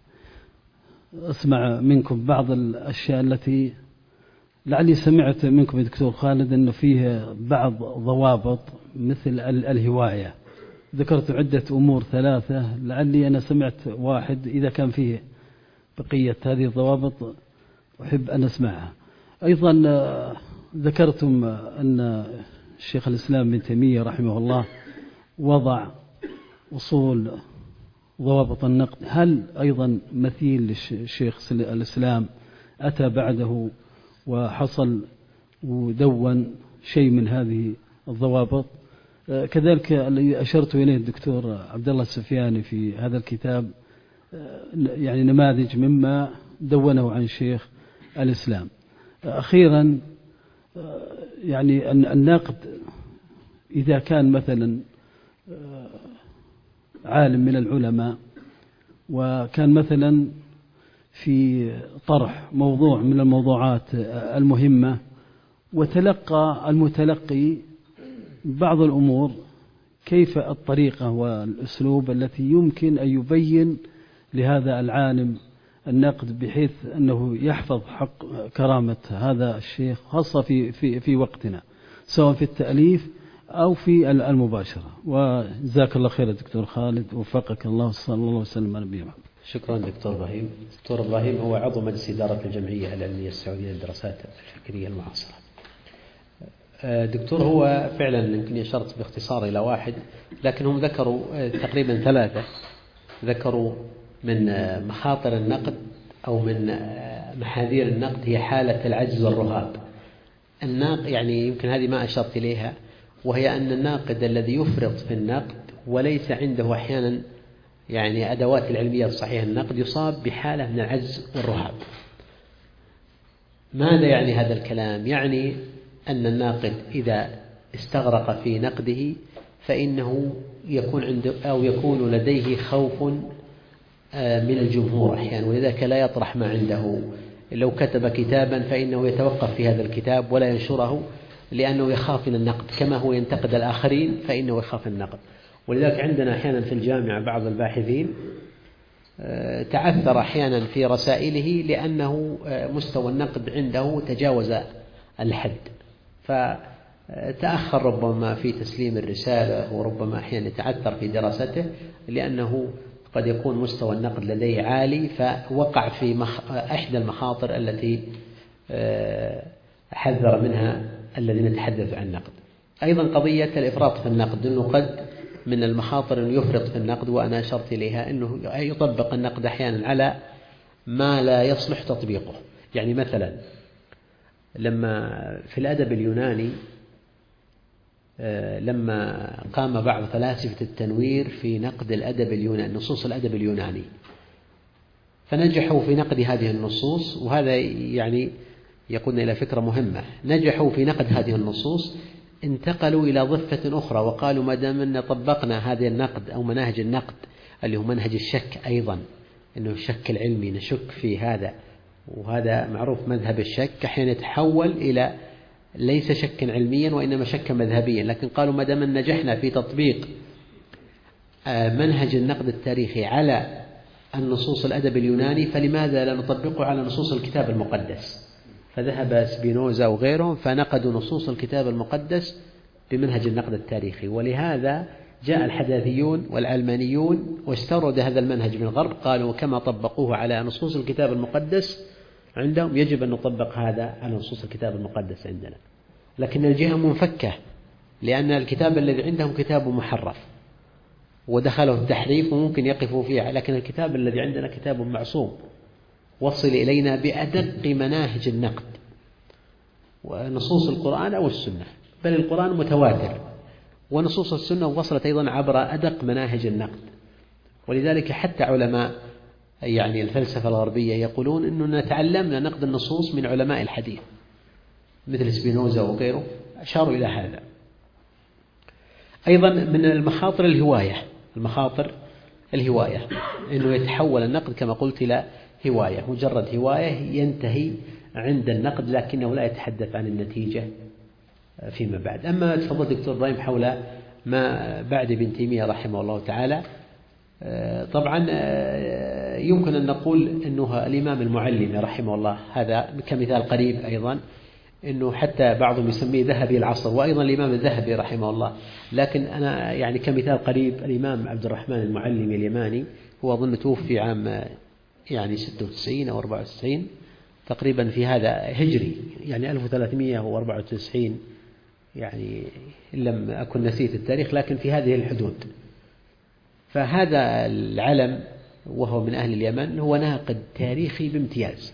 أسمع منكم بعض الأشياء التي لعلي سمعت منكم يا دكتور خالد أنه فيه بعض ضوابط مثل الهواية. ذكرت عدة أمور ثلاثة، لعلي أنا سمعت واحد، إذا كان فيه بقية هذه الضوابط أحب أن أسمعها. أيضا ذكرتم أن الشيخ الإسلام ابن تيمية رحمه الله وضع أصول ضوابط النقد. هل أيضا مثيل للشيخ الإسلام أتى بعده وحصل ودون شيء من هذه الضوابط؟ كذلك الذي أشرت إليه الدكتور عبد الله السفياني في هذا الكتاب، يعني نماذج مما دونه عن شيخ الإسلام. أخيرا، يعني النقد إذا كان مثلا عالم من العلماء وكان مثلا في طرح موضوع من الموضوعات المهمة وتلقى المتلقي بعض الأمور، كيف الطريقة والأسلوب التي يمكن أن يبين لهذا العالم النقد بحيث أنه يحفظ حق كرامة هذا الشيخ، خاصة في وقتنا، سواء في التأليف أو في المباشرة. وجزاك الله خير دكتور خالد، وفقك الله، صلى الله وسلم على نبينا محمد. شكرا دكتور إبراهيم. دكتور إبراهيم هو عضو مجلس إدارة الجمعية العلمية السعودية للدراسات الفكرية المعاصرة. دكتور، هو فعلا يمكن أشرت باختصار إلى واحد، لكن هم ذكروا تقريبا ثلاثة. ذكروا من مخاطر النقد أو من محاذير النقد هي حالة العجز والرهاب. يعني يمكن هذه ما أشرت إليها، وهي أن الناقد الذي يفرط في النقد وليس عنده أحيانا يعني أدوات العلمية الصحيحة النقد يصاب بحالة من العجز والرهاب. ماذا يعني هذا الكلام؟ يعني أن الناقد إذا استغرق في نقده فإنه يكون لديه خوف من الجمهور أحيانا، ولذلك لا يطرح ما عنده. لو كتب كتابا فإنه يتوقف في هذا الكتاب ولا ينشره، لأنه يخاف من النقد، كما هو ينتقد الآخرين فإنه يخاف النقد. ولذلك عندنا أحيانا في الجامعة بعض الباحثين تعثر أحيانا في رسائله لأنه مستوى النقد عنده تجاوز الحد، فتأخر ربما في تسليم الرسالة، وربما أحيانا يتعثر في دراسته لأنه قد يكون مستوى النقد لديه عالي، فوقع في أحدى المخاطر التي حذر منها الذين يتحدث عن النقد. أيضا قضية الإفراط في النقد، أنه قد من المخاطر أنه يفرط في النقد، وأنا أشرت إليها أنه يطبق النقد أحيانا على ما لا يصلح تطبيقه. يعني مثلا لما في الأدب اليوناني لما قام بعض فلاسفة التنوير في نقد الأدب اليوناني، نصوص الأدب اليوناني، فنجحوا في نقد هذه النصوص، وهذا يعني يقودنا إلى فكرة مهمة. نجحوا في نقد هذه النصوص انتقلوا إلى ضفة أخرى وقالوا ما دام أن طبقنا هذا النقد أو مناهج النقد اللي هو منهج الشك أيضا، أنه الشك العلمي نشك في هذا، وهذا معروف مذهب الشك أحيانا يتحول إلى ليس شكا علميا وإنما شكا مذهبيا، لكن قالوا ما دام نجحنا في تطبيق منهج النقد التاريخي على النصوص الأدب اليوناني فلماذا لا نطبقه على نصوص الكتاب المقدس؟ فذهب سبينوزا وغيرهم فنقدوا نصوص الكتاب المقدس بمنهج النقد التاريخي، ولهذا جاء الحداثيون والعلمانيون واستورد هذا المنهج من الغرب، قالوا كما طبقوه على نصوص الكتاب المقدس عندهم يجب أن نطبق هذا على نصوص الكتاب المقدس عندنا. لكن الجهة منفكة، لأن الكتاب الذي عندهم كتاب محرف ودخله التحريف وممكن يقفوا فيه، لكن الكتاب الذي عندنا كتاب معصوم وصل إلينا بأدق مناهج النقد ونصوص القرآن أو السنة، بل القرآن متواتر ونصوص السنة وصلت أيضا عبر أدق مناهج النقد. ولذلك حتى علماء يعني الفلسفة الغربية يقولون أننا تعلمنا نقد النصوص من علماء الحديث مثل سبينوزا وغيره، أشاروا إلى هذا. أيضا من المخاطر الهواية أنه يتحول النقد كما قلت إلى هواية، مجرد هواية ينتهي عند النقد لكنه لا يتحدث عن النتيجة فيما بعد. أما تفضل دكتور إبراهيم حول ما بعد ابن تيمية رحمه الله تعالى، طبعا يمكن أن نقول أنه الإمام المعلمي رحمه الله هذا كمثال قريب أيضا، أنه حتى بعضهم يسميه ذهبي العصر، وأيضا الإمام الذهبي رحمه الله، لكن أنا يعني كمثال قريب الإمام عبد الرحمن المعلمي اليماني، هو أظن توفي عام يعني 96 أو 94 تقريبا في هذا هجري، يعني 1394 يعني إن لم أكن نسيت التاريخ، لكن في هذه الحدود. فهذا العلم وهو من أهل اليمن هو ناقد تاريخي بامتياز،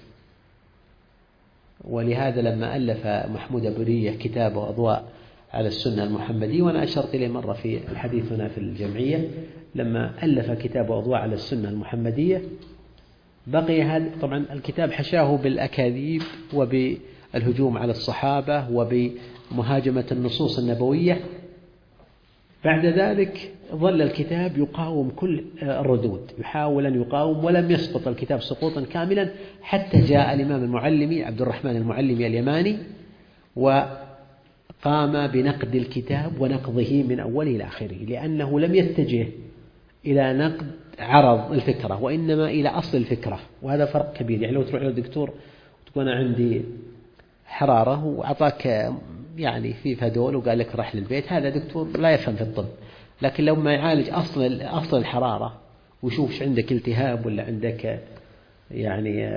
ولهذا لما ألف محمود أبورية كتابه أضواء على السنة المحمدية، وأنا أشرت إليه مرة في الحديث هنا في الجمعية، لما ألف كتابه أضواء على السنة المحمدية بقي هذا طبعا الكتاب حشاه بالأكاذيب وبالهجوم على الصحابة وبمهاجمة النصوص النبوية. بعد ذلك ظل الكتاب يقاوم كل الردود، يحاول أن يقاوم ولم يسقط الكتاب سقوطا كاملا، حتى جاء الإمام المعلمي عبد الرحمن المعلمي اليماني وقام بنقد الكتاب ونقضه من أوله إلى آخره، لأنه لم يتجه إلى نقد عرض الفكرة وإنما إلى أصل الفكرة، وهذا فرق كبير. يعني لو تروح للدكتور تكون عندي حرارة وأعطاك يعني في فدول وقال لك رح للبيت، هذا دكتور لا يفهم في الطب، لكن لو ما يعالج أصل الحرارة ويشوفش عندك التهاب ولا عندك يعني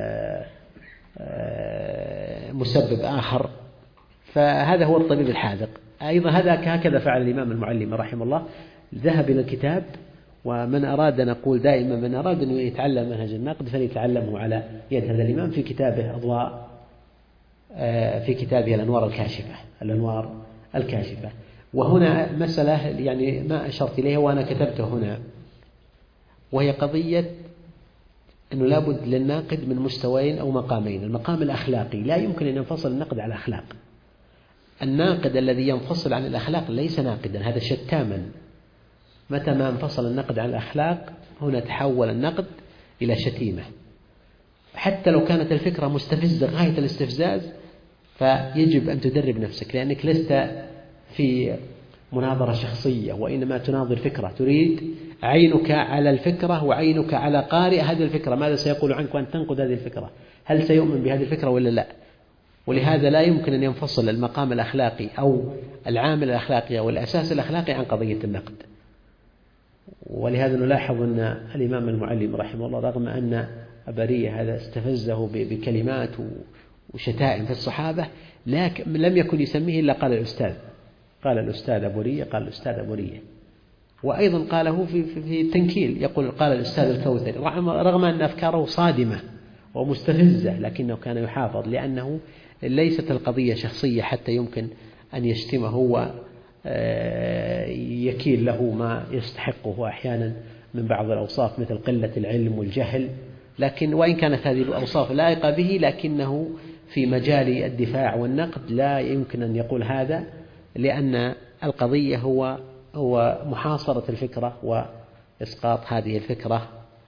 مسبب آخر، فهذا هو الطبيب الحاذق. أيضا هكذا فعل الإمام المعلم رحمه الله، ذهب إلى الكتاب. ومن أراد نقول دائما من أراد أن يتعلم منهج النقد فليتعلمه على يد هذا الإمام في كتابه أضواء، في كتابه الأنوار الكاشفة. وهنا مسألة يعني ما أشرت إليها وأنا كتبته هنا، وهي قضية أنه لابد للناقد من مستويين أو مقامين. المقام الأخلاقي لا يمكن أن ينفصل النقد على الأخلاق. الناقد الذي ينفصل عن الأخلاق ليس ناقدا، هذا شتاما. متى ما انفصل النقد عن الأخلاق هنا تحول النقد إلى شتيمة، حتى لو كانت الفكرة مستفزة غاية الاستفزاز، فيجب أن تدرب نفسك، لأنك لست في مناظرة شخصية وإنما تناظر فكرة، تريد عينك على الفكرة وعينك على قارئ هذه الفكرة، ماذا سيقول عنك وأن تنقد هذه الفكرة، هل سيؤمن بهذه الفكرة ولا لا. ولهذا لا يمكن أن ينفصل المقام الأخلاقي أو العامل الأخلاقي أو الأساس الأخلاقي عن قضية النقد. ولهذا نلاحظ أن الإمام المعلم رحمه الله رغم أن أبارية هذا استفزه بكلمات وشتائم في الصحابة، لكن لم يكن يسميه إلا قال الأستاذ أبورية، وأيضا قاله في التنكيل، يقول قال الأستاذ الكوثري، رغم أن أفكاره صادمة ومستفزة لكنه كان يحافظ، لأنه ليست القضية شخصية حتى يمكن أن يشتمه هو، يكيل له ما يستحقه أحيانا من بعض الأوصاف مثل قلة العلم والجهل، لكن وإن كانت هذه الأوصاف لائقة به، لكنه في مجال الدفاع والنقد لا يمكن أن يقول هذا، لأن القضية هو محاصرة الفكرة وإسقاط هذه الفكرة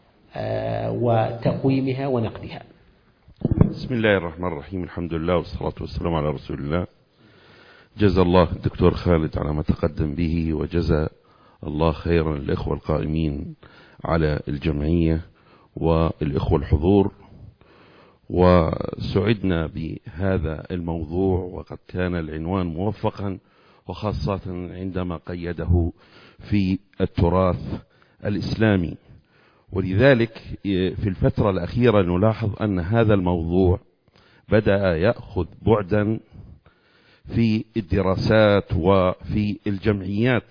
وتقويمها ونقدها. بسم الله الرحمن الرحيم، الحمد لله والصلاة والسلام على رسول الله. جزا الله الدكتور خالد على ما تقدم به، وجزا الله خيرا الإخوة القائمين على الجمعية والإخوة الحضور. وسعدنا بهذا الموضوع، وقد كان العنوان موفقا، وخاصة عندما قيده في التراث الإسلامي. ولذلك في الفترة الأخيرة نلاحظ أن هذا الموضوع بدأ يأخذ بعدا في الدراسات وفي الجمعيات،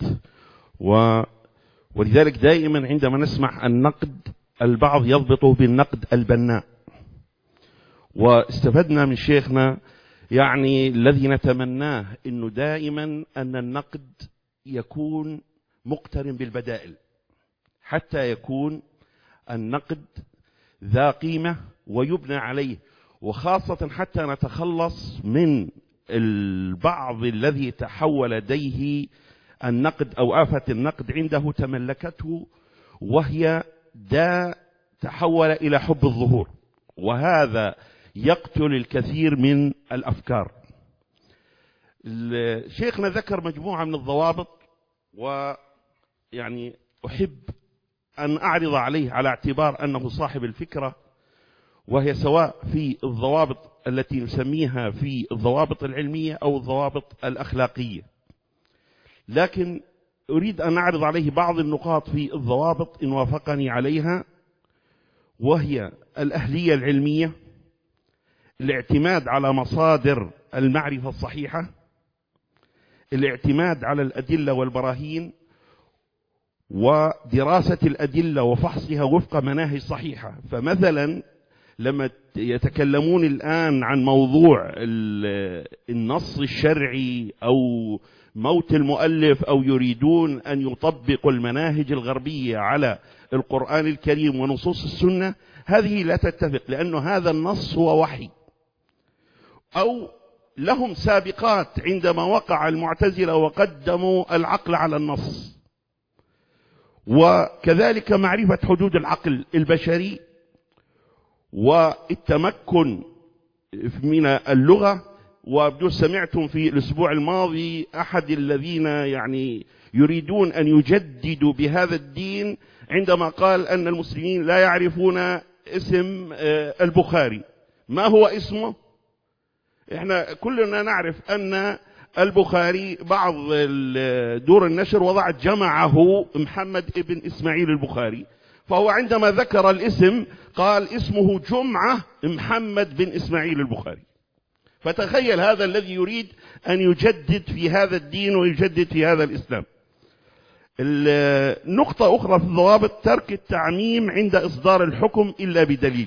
ولذلك دائما عندما نسمع النقد البعض يضبطه بالنقد البناء. واستفدنا من شيخنا يعني الذي نتمناه أنه دائما أن النقد يكون مقترن بالبدائل، حتى يكون النقد ذا قيمة ويبنى عليه، وخاصة حتى نتخلص من البعض الذي تحول لديه النقد أو آفة النقد عنده تملكته، وهي تحول إلى حب الظهور، وهذا يقتل الكثير من الأفكار. شيخنا ذكر مجموعة من الضوابط، ويعني أحب أن أعرض عليه على اعتبار أنه صاحب الفكرة، وهي سواء في الضوابط التي نسميها في الضوابط العلمية أو الضوابط الأخلاقية. لكن أريد أن أعرض عليه بعض النقاط في الضوابط إن وافقني عليها، وهي الأهلية العلمية، الاعتماد على مصادر المعرفة الصحيحة، الاعتماد على الأدلة والبراهين، ودراسة الأدلة وفحصها وفق مناهج صحيحة. فمثلا لما يتكلمون الآن عن موضوع النص الشرعي أو موت المؤلف، أو يريدون أن يطبقوا المناهج الغربية على القرآن الكريم ونصوص السنة، هذه لا تتفق، لأن هذا النص هو وحي. أو لهم سابقات عندما وقع المعتزلة وقدموا العقل على النص. وكذلك معرفة حدود العقل البشري والتمكن من اللغة. وبدو سمعتم في الأسبوع الماضي أحد الذين يعني يريدون أن يجددوا بهذا الدين عندما قال أن المسلمين لا يعرفون اسم البخاري. ما هو اسمه؟ احنا كلنا نعرف أن البخاري بعض دور النشر وضعت جمعه محمد ابن إسماعيل البخاري، فهو عندما ذكر الاسم قال اسمه جمعة محمد بن إسماعيل البخاري. فتخيل هذا الذي يريد أن يجدد في هذا الدين ويجدد في هذا الإسلام. النقطة أخرى في الضوابط ترك التعميم عند إصدار الحكم إلا بدليل.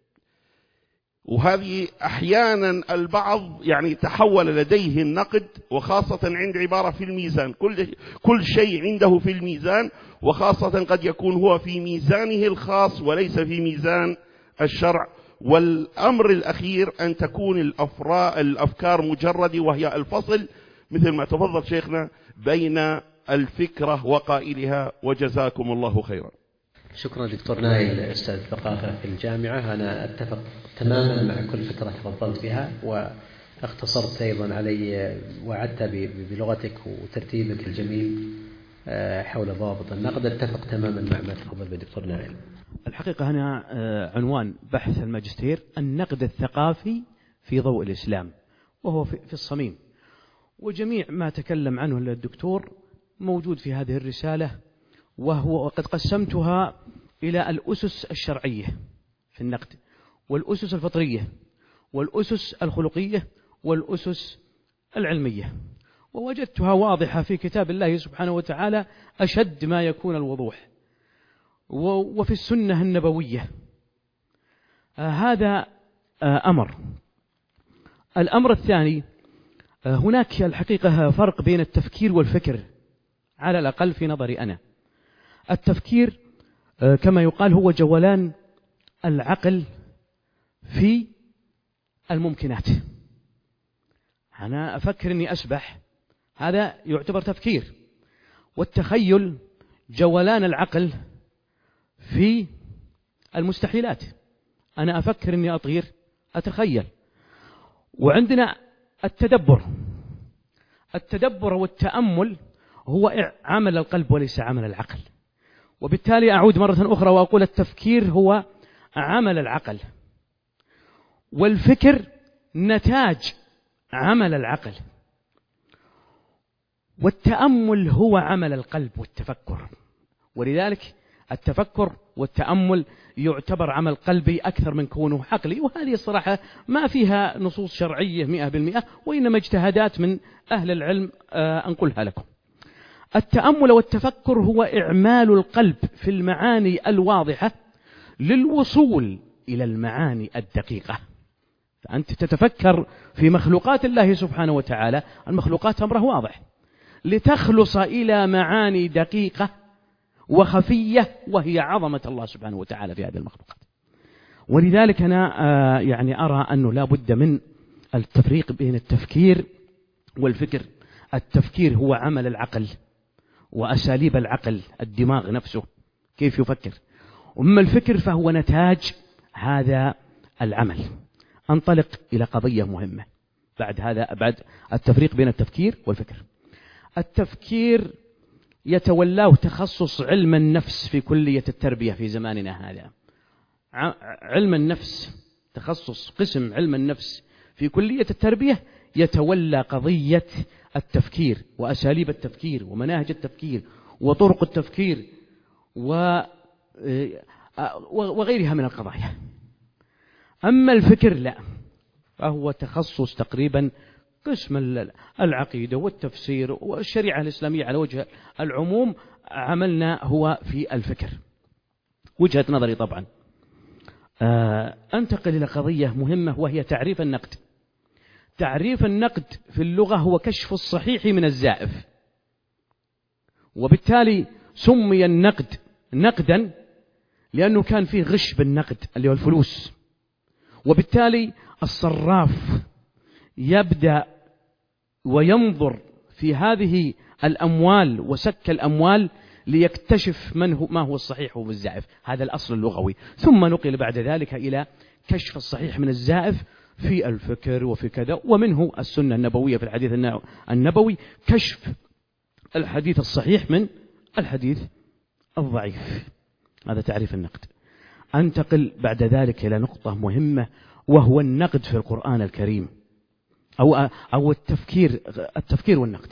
وهذه أحيانا البعض يعني تحول لديه النقد، وخاصة عند عبارة في الميزان، كل شيء عنده في الميزان، وخاصة قد يكون هو في ميزانه الخاص وليس في ميزان الشرع. والأمر الأخير أن تكون الأفكار مجرد، وهي الفصل مثل ما تفضل شيخنا بين الفكرة وقائلها. وجزاكم الله خيرا. شكرا دكتور نايل أستاذ الثقافة في الجامعة. أنا أتفق تماما مع كل فكرة تفضلت بها، واختصرت أيضا علي وعدت بلغتك وترتيبك الجميل حول ضوابط النقد. أتفق تماما مع ما تفضل به دكتور نايل. الحقيقة هنا عنوان بحث الماجستير النقد الثقافي في ضوء الإسلام، وهو في الصميم، وجميع ما تكلم عنه الدكتور موجود في هذه الرسالة. وقد قسمتها إلى الأسس الشرعية في النقد، والأسس الفطرية، والأسس الخلقية، والأسس العلمية، ووجدتها واضحة في كتاب الله سبحانه وتعالى أشد ما يكون الوضوح، وفي السنة النبوية. هذا أمر. الأمر الثاني، هناك الحقيقة فرق بين التفكير والفكر، على الأقل في نظري أنا. التفكير كما يقال هو جولان العقل في الممكنات. أنا أفكر أني أسبح، هذا يعتبر تفكير. والتخيل جولان العقل في المستحيلات، أنا أفكر أني أطير، أتخيل. وعندنا التدبر والتأمل هو عمل القلب وليس عمل العقل. وبالتالي أعود مرة أخرى وأقول التفكير هو عمل العقل، والفكر نتاج عمل العقل، والتأمل هو عمل القلب والتفكر. ولذلك التفكر والتأمل يعتبر عمل قلبي أكثر من كونه عقلي. وهذه الصراحة ما فيها نصوص شرعية 100%، وإنما اجتهادات من أهل العلم أنقلها لكم. التأمل والتفكر هو إعمال القلب في المعاني الواضحة للوصول إلى المعاني الدقيقة. فأنت تتفكر في مخلوقات الله سبحانه وتعالى، المخلوقات أمره واضح، لتخلص إلى معاني دقيقة وخفية وهي عظمة الله سبحانه وتعالى في هذه المخلوقات. ولذلك أنا يعني أرى أنه لا بد من التفريق بين التفكير والفكر. التفكير هو عمل العقل وأساليب العقل، الدماغ نفسه كيف يفكر. أما الفكر فهو نتاج هذا العمل. أنطلق إلى قضية مهمة بعد التفريق بين التفكير والفكر. التفكير يتولاه تخصص علم النفس في كلية التربية في زماننا هذا. علم النفس، تخصص قسم علم النفس في كلية التربية يتولى قضية التفكير وأساليب التفكير ومناهج التفكير وطرق التفكير وغيرها من القضايا. أما الفكر لا، فهو تخصص تقريبا قسم العقيدة والتفسير والشريعة الإسلامية على وجه العموم. عملنا هو في الفكر. وجهة نظري طبعا. أنتقل إلى قضية مهمة وهي تعريف النقد. تعريف النقد في اللغة هو كشف الصحيح من الزائف، وبالتالي سمي النقد نقدا لأنه كان فيه غش بالنقد اللي هو الفلوس. وبالتالي الصراف يبدأ وينظر في هذه الأموال وسك الأموال ليكتشف ما هو الصحيح والزائف. هذا الأصل اللغوي. ثم نقل بعد ذلك إلى كشف الصحيح من الزائف في الفكر وفي كذا، ومنه السنة النبوية في الحديث النبوي كشف الحديث الصحيح من الحديث الضعيف. هذا تعريف النقد. أنتقل بعد ذلك إلى نقطة مهمة وهو النقد في القرآن الكريم أو التفكير والنقد.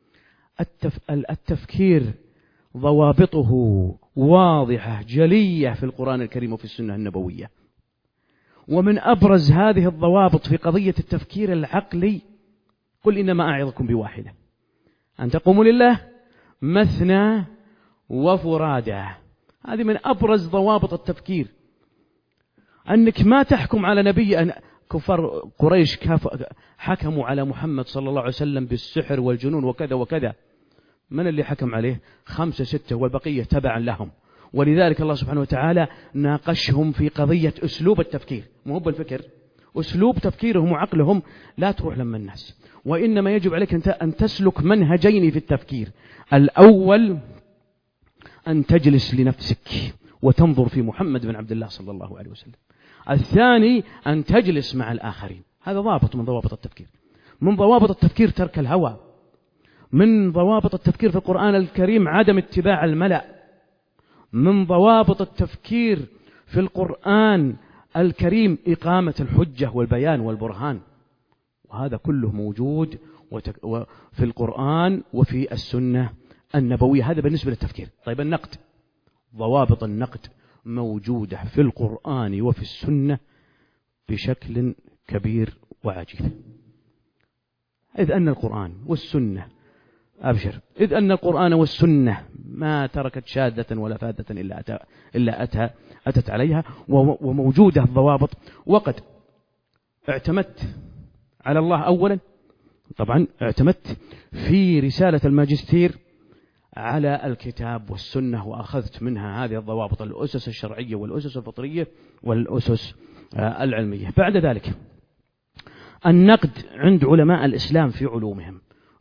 التفكير ضوابطه واضحة جلية في القرآن الكريم وفي السنة النبوية. ومن أبرز هذه الضوابط في قضية التفكير العقلي: قل إنما أعظكم بواحدة أن تقوموا لله مثنى وفرادى. هذه من أبرز ضوابط التفكير، أنك ما تحكم على نبي. كفار قريش حكموا على محمد صلى الله عليه وسلم بالسحر والجنون وكذا وكذا. من اللي حكم عليه؟ 5 6 والبقية تبعا لهم. ولذلك الله سبحانه وتعالى ناقشهم في قضية أسلوب التفكير، مو بالفكر، أسلوب تفكيرهم وعقلهم. لا تروح لما الناس، وإنما يجب عليك أن تسلك منهجين في التفكير. الأول أن تجلس لنفسك وتنظر في محمد بن عبد الله صلى الله عليه وسلم. الثاني أن تجلس مع الآخرين. هذا ضابط من ضوابط التفكير. من ضوابط التفكير ترك الهوى. من ضوابط التفكير في القرآن الكريم عدم اتباع الملأ. من ضوابط التفكير في القرآن الكريم إقامة الحجة والبيان والبرهان. وهذا كله موجود في القرآن وفي السنة النبوية. هذا بالنسبة للتفكير. طيب النقد، ضوابط النقد موجودة في القرآن وفي السنة بشكل كبير وعجيب. إذ أن القرآن والسنة إذ أن القرآن والسنة ما تركت شاذة ولا فاذة إلا أتت عليها، وموجودة الضوابط. وقد اعتمدت على الله أولا، طبعا اعتمدت في رسالة الماجستير على الكتاب والسنة، وأخذت منها هذه الضوابط: الأسس الشرعية والأسس الفطرية والأسس العلمية. بعد ذلك النقد عند علماء الإسلام في علومهم.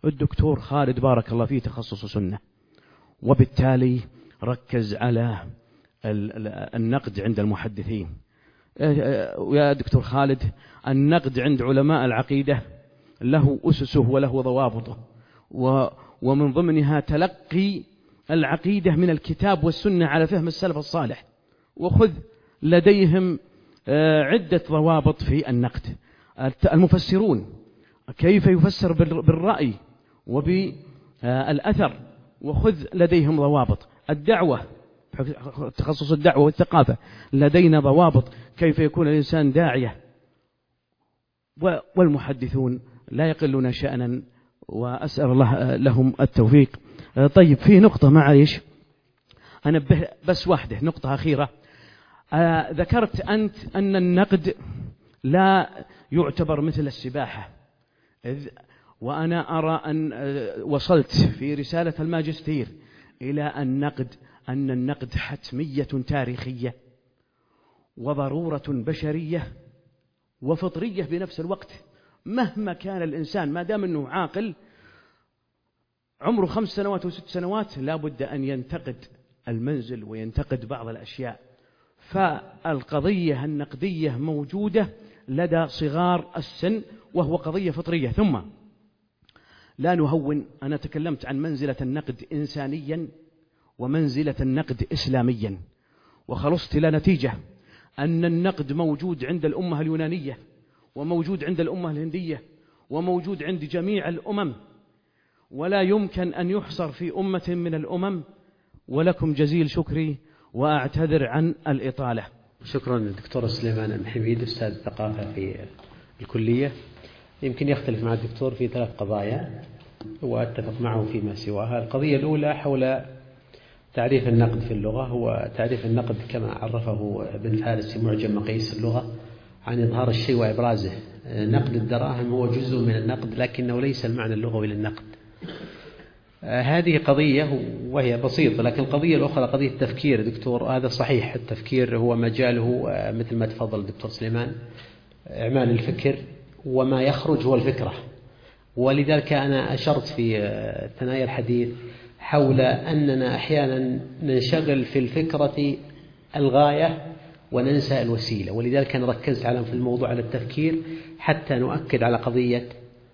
الدكتور خالد بارك الله فيه تخصص سنة، وبالتالي ركز على النقد عند المحدثين. يا دكتور خالد، النقد عند علماء العقيدة له أسسه وله ضوابطه، ومن ضمنها تلقي العقيدة من الكتاب والسنة على فهم السلف الصالح، وخذ لديهم عدة ضوابط في النقد. المفسرون كيف يفسر بالرأي وبالأثر، وخذ لديهم ضوابط. الدعوة، تخصص الدعوة والثقافة، لدينا ضوابط كيف يكون الإنسان داعية. والمحدثون لا يقلون شأنا، وأسأل الله لهم التوفيق. طيب، في نقطة معليش أنا بس واحدة، نقطة أخيرة. ذكرت أنت أن النقد لا يعتبر مثل السباحة، وأنا أرى أن وصلت في رسالة الماجستير إلى أن النقد حتمية تاريخية وضرورة بشرية وفطرية بنفس الوقت. مهما كان الإنسان، ما دام أنه عاقل عمره 5 سنوات و6 سنوات، لا بد أن ينتقد المنزل وينتقد بعض الأشياء. فالقضية النقدية موجودة لدى صغار السن، وهو قضية فطرية. ثم لا نهون، أنا تكلمت عن منزلة النقد إنسانيا ومنزلة النقد إسلاميا، وخلصت إلى نتيجة أن النقد موجود عند الأمة اليونانية، وموجود عند الأمة الهندية، وموجود عند جميع الأمم، ولا يمكن أن يحصر في أمة من الأمم. ولكم جزيل شكري، وأعتذر عن الإطالة. شكرا دكتور سليمان الحميد، أستاذ الثقافة في الكلية. يمكن يختلف مع الدكتور في 3 قضايا وأتفق معه فيما سواها. القضية الأولى حول تعريف النقد في اللغة. هو تعريف النقد كما عرفه ابن فارس في معجم مقاييس اللغة عن إظهار الشيء وإبرازه. نقد الدراهم هو جزء من النقد، لكنه ليس المعنى اللغوي للنقد. هذه قضية وهي بسيطة. لكن القضية الأخرى قضية التفكير. دكتور، هذا صحيح، التفكير هو مجاله مثل ما تفضل الدكتور سليمان، إعمال الفكر، وما يخرج هو الفكرة. ولذلك أنا أشرت في ثنايا الحديث حول أننا أحيانا ننشغل في الفكرة الغاية وننسى الوسيلة. ولذلك أنا ركزت في الموضوع على التفكير حتى نؤكد على قضية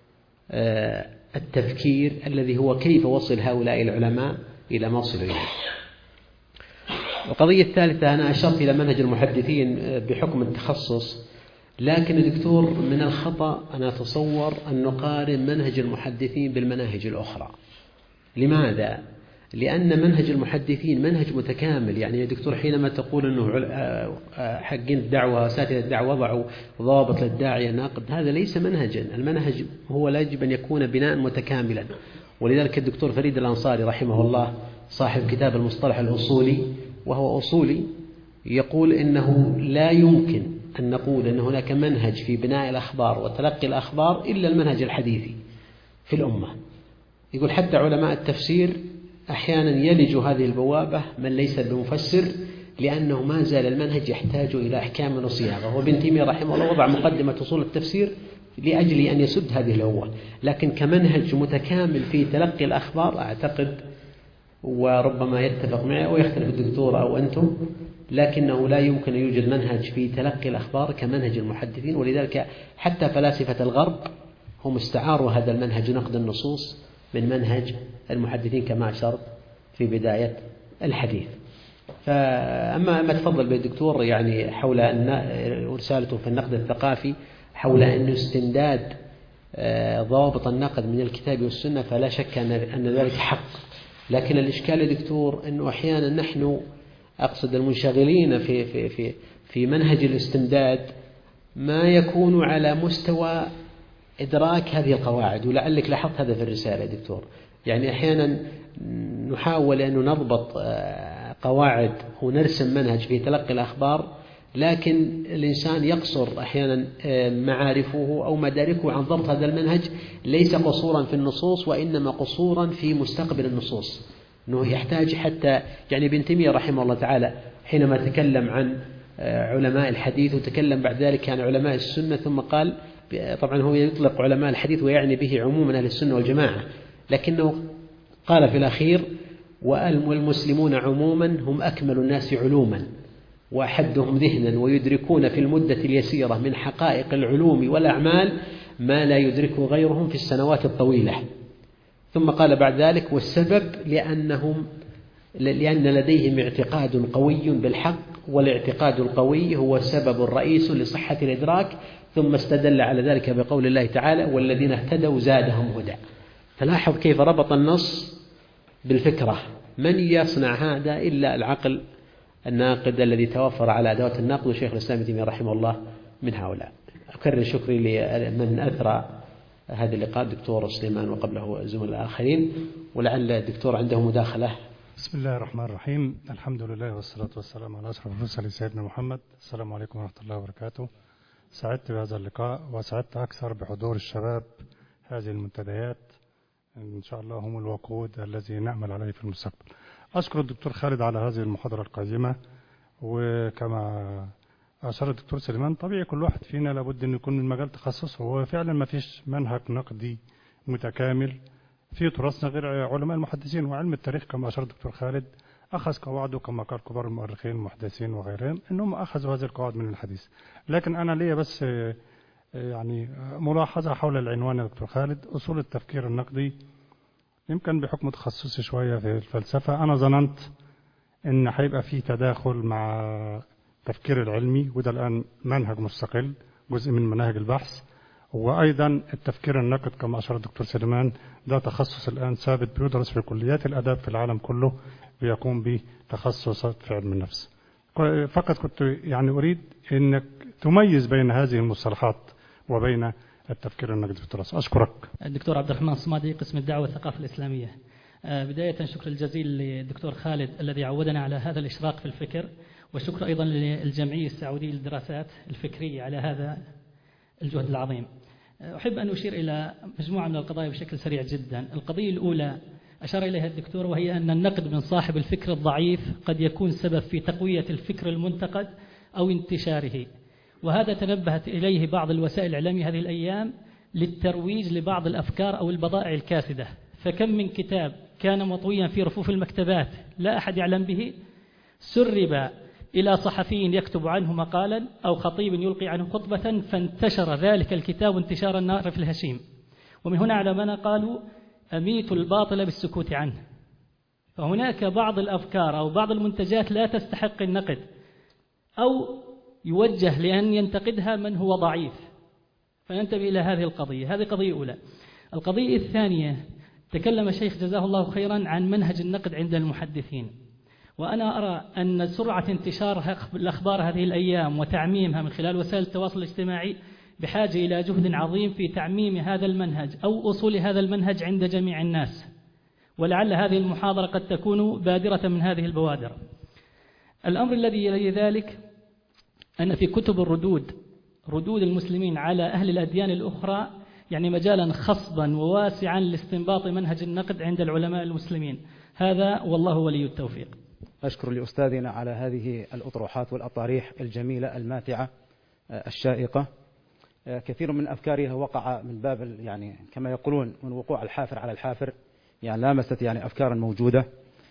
التفكير الذي هو كيف وصل هؤلاء العلماء إلى ما وصلوا إليه. القضية الثالثة، أنا أشرت إلى منهج المحدثين بحكم التخصص، لكن الدكتور من الخطأ أن أتصور أن نقارن منهج المحدثين بالمناهج الأخرى. لماذا؟ لأن منهج المحدثين منهج متكامل. يعني يا دكتور، حينما تقول أنه حقين الدعوة أساتذة الدعوة وضعوا ضابط للداعية ناقد، هذا ليس منهجا. المنهج هو يجب أن يكون بناء متكاملا. ولذلك الدكتور فريد الأنصاري رحمه الله صاحب كتاب المصطلح الأصولي، وهو أصولي، يقول إنه لا يمكن أن نقول أن هناك منهج في بناء الأخبار وتلقي الأخبار إلا المنهج الحديثي في الأمة. يقول حتى علماء التفسير أحيانا يلج هذه البوابة من ليس بمفسر، لأنه ما زال المنهج يحتاج إلى أحكام وصياغة. وابن تيمية رحمه الله وضع مقدمة أصول التفسير لأجل أن يسد هذه الهوة. لكن كمنهج متكامل في تلقي الأخبار أعتقد، وربما يتفق معي ويختلف الدكتور أو أنتم، لكنه لا يمكن أن يوجد منهج في تلقي الأخبار كمنهج المحدثين. ولذلك حتى فلاسفة الغرب هم استعاروا هذا المنهج نقد النصوص من منهج المحدثين كما أشرت في بداية الحديث. فأما ما تفضل بالدكتور يعني حول رسالته في النقد الثقافي حول أن استمداد ضوابط النقد من الكتاب والسنة، فلا شك أن ذلك حق. لكن الإشكال يا دكتور أنه أحيانا نحن أقصد المنشغلين في منهج الاستمداد ما يكون على مستوى إدراك هذه القواعد. ولعلك لاحظت هذا في الرسالة يا دكتور. يعني أحيانا نحاول أن نضبط قواعد ونرسم منهج في تلقي الأخبار، لكن الإنسان يقصر أحيانا معارفه أو مداركه عن ضبط هذا المنهج، ليس قصورا في النصوص وإنما قصورا في مستقبل النصوص. أنه يحتاج حتى يعني ابن تيمية رحمه الله تعالى حينما تكلم عن علماء الحديث وتكلم بعد ذلك عن علماء السنة، ثم قال طبعا هو يطلق علماء الحديث ويعني به عموما أهل السنة والجماعة، لكنه قال في الأخير: والمسلمون عموما هم أكمل الناس علوما وأحدهم ذهنا، ويدركون في المدة اليسيرة من حقائق العلوم والأعمال ما لا يدركه غيرهم في السنوات الطويلة. ثم قال بعد ذلك: والسبب لأن لديهم اعتقاد قوي بالحق، والاعتقاد القوي هو سبب رئيس لصحة الإدراك. ثم استدل على ذلك بقول الله تعالى: والذين اهتدوا زادهم هدى. فلاحظ كيف ربط النص بالفكرة. من يصنع هذا إلا العقل الناقد الذي توفر على أدوات النقد، وشيخ الإسلام ابن تيمية رحمه الله من هؤلاء. أكرر شكري لمن أثرى هذا اللقاء، الدكتور سليمان وقبله الزملاء الآخرين، ولعل الدكتور عنده مداخلة. بسم الله الرحمن الرحيم. الحمد لله والصلاة والسلام على أشرف الرسل سيدنا محمد. السلام عليكم ورحمة الله وبركاته. سعدت بهذا اللقاء وسعدت أكثر بحضور الشباب هذه المنتديات، إن شاء الله هم الوقود الذي نعمل عليه في المستقبل. أشكر الدكتور خالد على هذه المحاضرة القيمة، وكما أشار الدكتور سليمان طبيعي كل واحد فينا لابد أن يكون من مجال تخصصه. هو فعلا ما فيش منهج نقدي متكامل في تراثنا غير علماء المحدثين، وعلم التاريخ كما أشار الدكتور خالد أخذ قواعده كما قال كبار المؤرخين المحدثين وغيرهم أنهم أخذوا هذه القواعد من الحديث. لكن أنا لي بس يعني ملاحظة حول العنوان يا دكتور خالد: أصول التفكير النقدي. يمكن بحكم تخصصي شوية في الفلسفة أنا ظننت أن هيبقى فيه تداخل مع التفكير العلمي، وده الآن منهج مستقل جزء من مناهج البحث، وأيضا التفكير النقد كما أشار الدكتور سليمان ده تخصص الآن ثابت بيدرس في كليات الآداب في العالم كله، بيقوم به تخصصات في علم النفس. فقط كنت يعني أريد أنك تميز بين هذه المصطلحات وبين التفكير النقدي في التراث. أشكرك. الدكتور عبد الرحمن الصمادي، قسم الدعوة والثقافة الإسلامية. بداية شكر الجزيل للدكتور خالد الذي عودنا على هذا الإشراق في الفكر، وشكر أيضا للجمعية السعودية للدراسات الفكرية على هذا الجهد العظيم. أحب أن أشير إلى مجموعة من القضايا بشكل سريع جدا. القضية الأولى أشار إليها الدكتور، وهي أن النقد من صاحب الفكر الضعيف قد يكون سبب في تقوية الفكر المنتقد أو انتشاره، وهذا تنبهت إليه بعض الوسائل الإعلامية هذه الأيام للترويج لبعض الأفكار أو البضائع الكاسدة. فكم من كتاب كان مطويا في رفوف المكتبات لا أحد يعلم به سرب إلى صحفي يكتب عنه مقالا أو خطيب يلقي عنه خطبة، فانتشر ذلك الكتاب انتشار النار في الهشيم. ومن هنا علماء قالوا: أميت الباطل بالسكوت عنه. فهناك بعض الأفكار أو بعض المنتجات لا تستحق النقد، أو يوجه لأن ينتقدها من هو ضعيف، فننتبه إلى هذه القضية. هذه قضية أولى. القضية الثانية، تكلم الشيخ جزاه الله خيرا عن منهج النقد عند المحدثين، وأنا أرى أن سرعة انتشار الأخبار هذه الأيام وتعميمها من خلال وسائل التواصل الاجتماعي بحاجة إلى جهد عظيم في تعميم هذا المنهج أو أصول هذا المنهج عند جميع الناس، ولعل هذه المحاضرة قد تكون بادرة من هذه البوادر. الأمر الذي يلي ذلك أن في كتب ردود المسلمين على أهل الأديان الأخرى يعني مجالا خصبا وواسعا لاستنباط منهج النقد عند العلماء المسلمين. هذا والله ولي التوفيق. أشكر لأستاذنا على هذه الأطروحات والأطاريح الجميلة الماتعة الشائقة. كثير من أفكارها وقع من باب يعني كما يقولون من وقوع الحافر على الحافر، يعني لامست يعني أفكارا موجودة.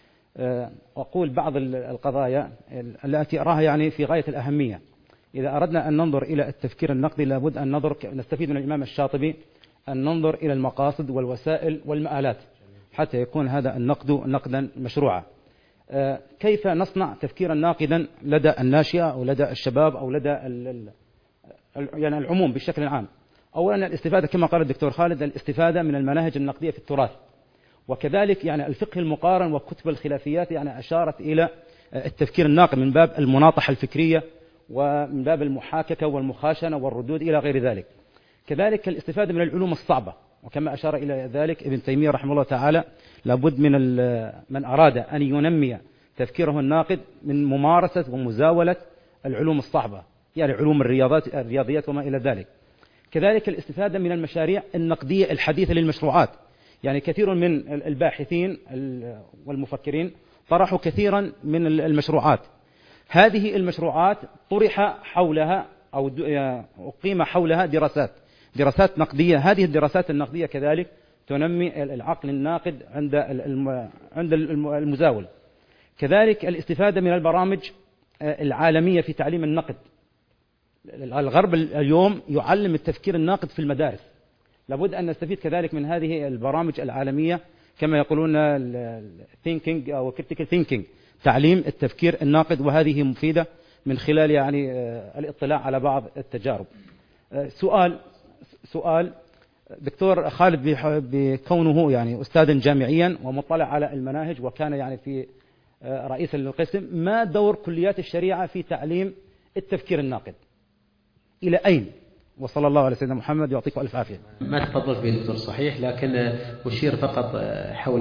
أقول بعض القضايا التي أراها يعني في غاية الأهمية. إذا أردنا أن ننظر إلى التفكير النقدي لابد أن نستفيد من الإمام الشاطبي أن ننظر إلى المقاصد والوسائل والمآلات حتى يكون هذا النقد نقدا مشروعا. كيف نصنع تفكيرا ناقدا لدى الناشئة أو لدى الشباب أو لدى يعني العموم بشكل عام؟ أولا الاستفادة كما قال الدكتور خالد، الاستفادة من المناهج النقدية في التراث، وكذلك يعني الفقه المقارن وكتب الخلافيات يعني أشارت إلى التفكير الناقد من باب المناطحة الفكرية ومن باب المحاككة والمخاشنة والردود إلى غير ذلك. كذلك الاستفادة من العلوم الصعبة، وكما أشار إلى ذلك ابن تيمية رحمه الله تعالى لابد من أراد أن ينمي تفكيره الناقد من ممارسة ومزاولة العلوم الصعبة، يعني علوم الرياضيات وما إلى ذلك. كذلك الاستفادة من المشاريع النقدية الحديثة للمشروعات، يعني كثير من الباحثين والمفكرين طرحوا كثيرا من المشروعات. هذه المشروعات طرح حولها أو أقيم حولها دراسات نقدية. هذه الدراسات النقدية كذلك تنمي العقل الناقد عند المزاول. كذلك الاستفادة من البرامج العالمية في تعليم النقد. الغرب اليوم يعلم التفكير الناقد في المدارس، لابد أن نستفيد كذلك من هذه البرامج العالمية كما يقولون thinking أو critical thinking، تعليم التفكير الناقد، وهذه مفيدة من خلال يعني الاطلاع على بعض التجارب. سؤال دكتور خالد، بكونه يعني أستاذا جامعيا ومطلع على المناهج وكان يعني في رئيس القسم، ما دور كليات الشريعة في تعليم التفكير الناقد؟ إلى أين؟ وصلى الله على سيدنا محمد، يعطيكم ألف عافية. ما تفضلت به دكتور صحيح، لكن أشير فقط حول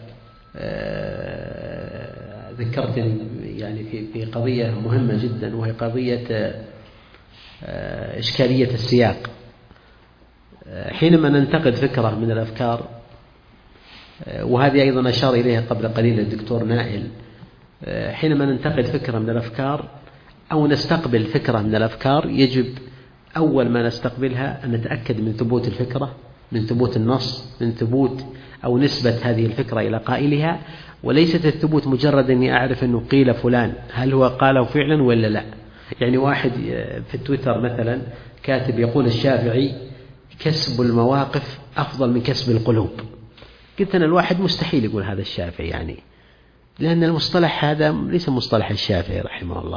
ذكرتني يعني في قضية مهمة جدا، وهي قضية إشكالية السياق. حينما ننتقد فكرة من الأفكار، وهذه أيضا أشار إليها قبل قليل الدكتور نائل، حينما ننتقد فكرة من الأفكار أو نستقبل فكرة من الأفكار، يجب أول ما نستقبلها أن نتأكد من ثبوت الفكرة، من ثبوت النص، من ثبوت أو نسبة هذه الفكرة إلى قائلها، وليست الثبوت مجرد أني أعرف أنه قيل فلان هل هو قاله فعلا ولا لا. يعني واحد في التويتر مثلا كاتب يقول الشافعي كسب المواقف أفضل من كسب القلوب. قلت أنا الواحد مستحيل يقول هذا الشافعي، يعني لأن المصطلح هذا ليس مصطلح الشافعي رحمه الله.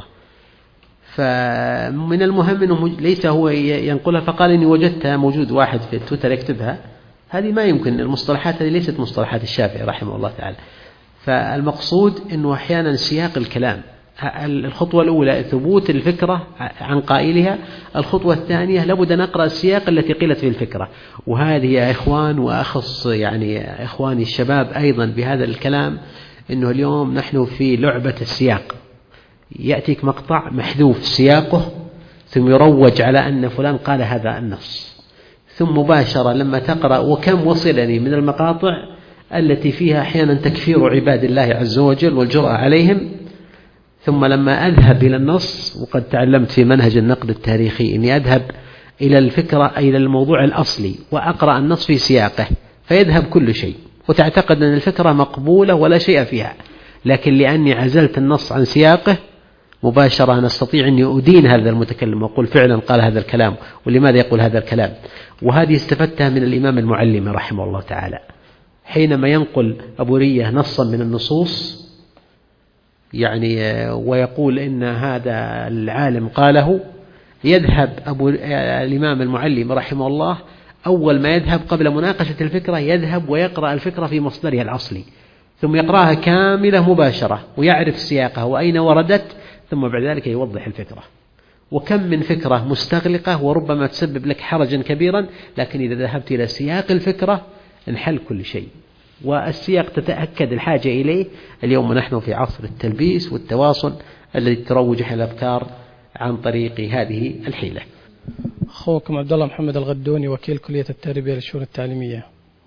فمن المهم أنه ليس هو ينقلها فقال إني وجدتها موجود واحد في التويتر يكتبها، هذه ما يمكن. المصطلحات هذه ليست مصطلحات الشافعي رحمه الله تعالى. فالمقصود أنه أحيانا سياق الكلام، الخطوة الأولى ثبوت الفكرة عن قائلها، الخطوة الثانية لابد أن نقرأ السياق التي قيلت في الفكرة. وهذه يا إخوان، وأخص يعني إخواني الشباب أيضا بهذا الكلام، أنه اليوم نحن في لعبة السياق. يأتيك مقطع محذوف سياقه ثم يروج على أن فلان قال هذا النص، ثم مباشرة لما تقرأ، وكم وصلني من المقاطع التي فيها أحيانا تكفير عباد الله عز وجل والجرأة عليهم، ثم لما أذهب إلى النص، وقد تعلمت في منهج النقد التاريخي أني أذهب إلى الفكرة أي إلى الموضوع الأصلي وأقرأ النص في سياقه، فيذهب كل شيء وتعتقد أن الفكرة مقبولة ولا شيء فيها، لكن لأني عزلت النص عن سياقه مباشرة نستطيع أن أدين هذا المتكلم وأقول فعلا قال هذا الكلام، ولماذا يقول هذا الكلام. وهذه استفدتها من الإمام المعلم رحمه الله تعالى، حينما ينقل أبو رية نصا من النصوص يعني ويقول إن هذا العالم قاله، يذهب الإمام المعلم رحمه الله أول ما يذهب قبل مناقشة الفكرة يذهب ويقرأ الفكرة في مصدرها الأصلي، ثم يقرأها كاملة مباشرة ويعرف سياقها وأين وردت، ثم بعد ذلك يوضح الفكرة. وكم من فكرة مستغلقة وربما تسبب لك حرجا كبيرا، لكن إذا ذهبت إلى سياق الفكرة انحل كل شيء، والسياق تتأكد الحاجة إليه. اليوم نحن في عصر التلبيس والتواصل الذي تروج على الأفكار عن طريق هذه الحيلة. أخوكم عبد الله محمد الغدوني، وكيل كلية التربية للشؤون التعليمية.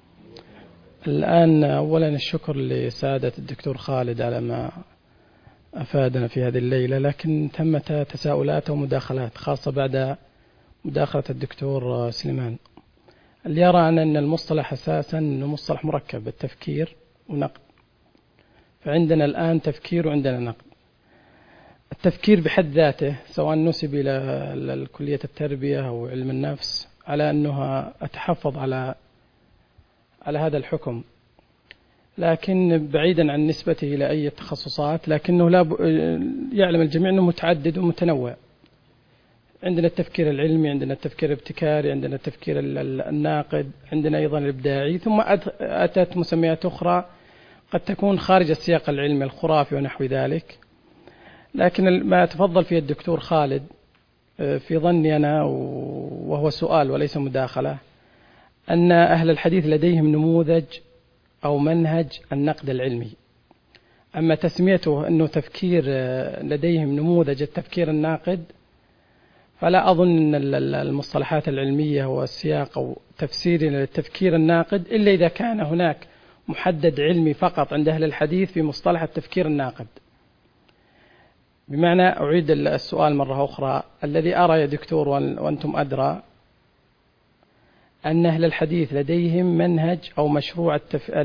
الآن أولا الشكر لسعادة الدكتور خالد على ما أفادنا في هذه الليلة، لكن ثمت تساؤلات ومداخلات خاصة بعد مداخلة الدكتور سليمان، اللي يرى أن المصطلح أساسا أنه مصطلح مركب، التفكير ونقد. فعندنا الآن تفكير وعندنا نقد. التفكير بحد ذاته سواء نسب إلى كلية التربية أو علم النفس على أنها أتحفظ على هذا الحكم، لكن بعيدا عن نسبته إلى أي تخصصات، لكنه يعلم الجميع أنه متعدد ومتنوع. عندنا التفكير العلمي، عندنا التفكير الابتكاري، عندنا التفكير الناقد، عندنا أيضا الإبداعي، ثم أتت مسميات أخرى قد تكون خارج السياق العلمي الخرافي ونحو ذلك. لكن ما تفضل فيه الدكتور خالد في ظني أنا، وهو سؤال وليس مداخلة، أن أهل الحديث لديهم نموذج أو منهج النقد العلمي. أما تسميته أنه تفكير لديهم نموذج التفكير الناقد، فلا أظن أن المصطلحات العلمية والسياق أو تفسير للتفكير الناقد إلا إذا كان هناك محدد علمي فقط عند أهل الحديث في مصطلح التفكير الناقد. بمعنى أعيد السؤال مرة أخرى، الذي أرى يا دكتور وأنتم أدرى، أن أهل الحديث لديهم منهج أو مشروع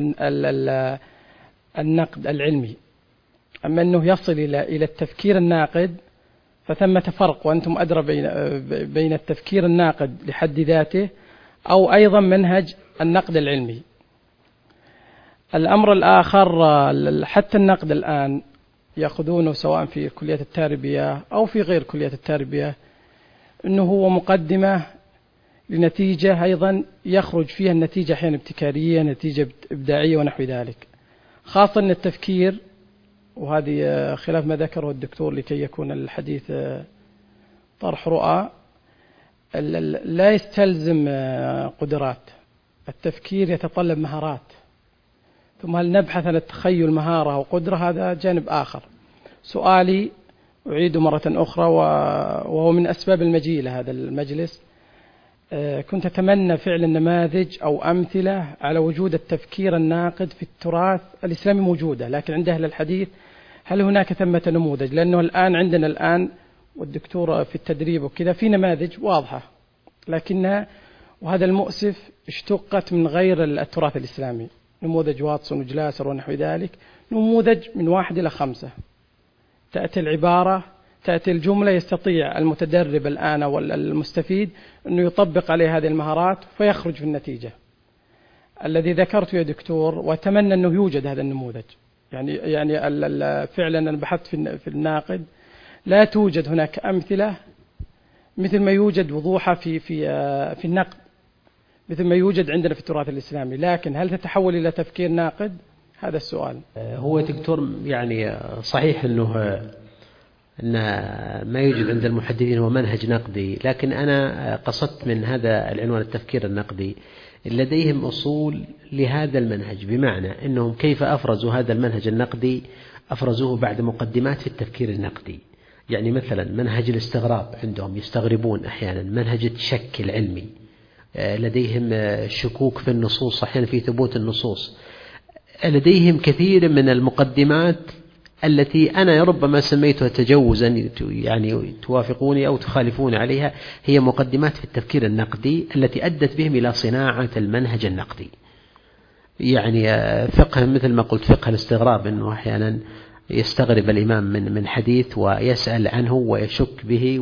النقد العلمي. أما أنه يصل إلى التفكير الناقد فثمة فرق، وأنتم أدرى بين التفكير الناقد لحد ذاته أو أيضا منهج النقد العلمي. الأمر الآخر، حتى النقد الآن يأخذونه سواء في كلية التربية أو في غير كلية التربية، أنه هو مقدمة لنتيجة أيضا يخرج فيها النتيجة أحيانا ابتكارية، نتيجة إبداعية ونحو ذلك. خاصة أن التفكير، وهذه خلاف ما ذكره الدكتور لكي يكون الحديث طرح رؤى، لا يستلزم قدرات. التفكير يتطلب مهارات، ثم هل نبحث عن التخيل مهارة أو قدرة، هذا جانب آخر. سؤالي أعيد مرة أخرى، وهو من أسباب المجيء لهذا المجلس، كنت أتمنى فعلا نماذج أو أمثلة على وجود التفكير الناقد في التراث الإسلامي موجودة، لكن عند أهل الحديث هل هناك ثمة نموذج؟ لأنه الآن عندنا الآن، والدكتور في التدريب وكذا، في نماذج واضحة، لكنها، وهذا المؤسف، اشتقت من غير التراث الإسلامي، نموذج واتسون وجلاسر ونحو ذلك، نموذج من 1 إلى 5. تأتي العبارة، تأتي الجملة، يستطيع المتدرب الآن والمستفيد أنه يطبق عليه هذه المهارات فيخرج في النتيجة. الذي ذكرته يا دكتور، وأتمنى أنه يوجد هذا النموذج، يعني فعلا أنا بحثت في الناقد، لا توجد هناك أمثلة مثل ما يوجد وضوحها في النقد، مثل ما يوجد عندنا في التراث الإسلامي. لكن هل تتحول إلى تفكير ناقد؟ هذا السؤال. هو دكتور يعني صحيح أنه ما يوجد عند المحدثين هو منهج نقدي، لكن أنا قصدت من هذا العنوان التفكير النقدي لديهم أصول لهذا المنهج، بمعنى أنهم كيف أفرزوا هذا المنهج النقدي، أفرزوه بعد مقدمات في التفكير النقدي. يعني مثلا منهج الاستغراب عندهم، يستغربون أحيانا، منهج الشك العلمي، لديهم شكوك في النصوص، أحيانا في ثبوت النصوص، لديهم كثير من المقدمات التي أنا ربما سميتها تجوزا، يعني توافقوني أو تخالفون عليها، هي مقدمات في التفكير النقدي التي أدت بهم إلى صناعة المنهج النقدي. يعني فقه، مثل ما قلت، فقه الاستغراب، أنه أحيانا يستغرب الإمام من حديث ويسأل عنه ويشك به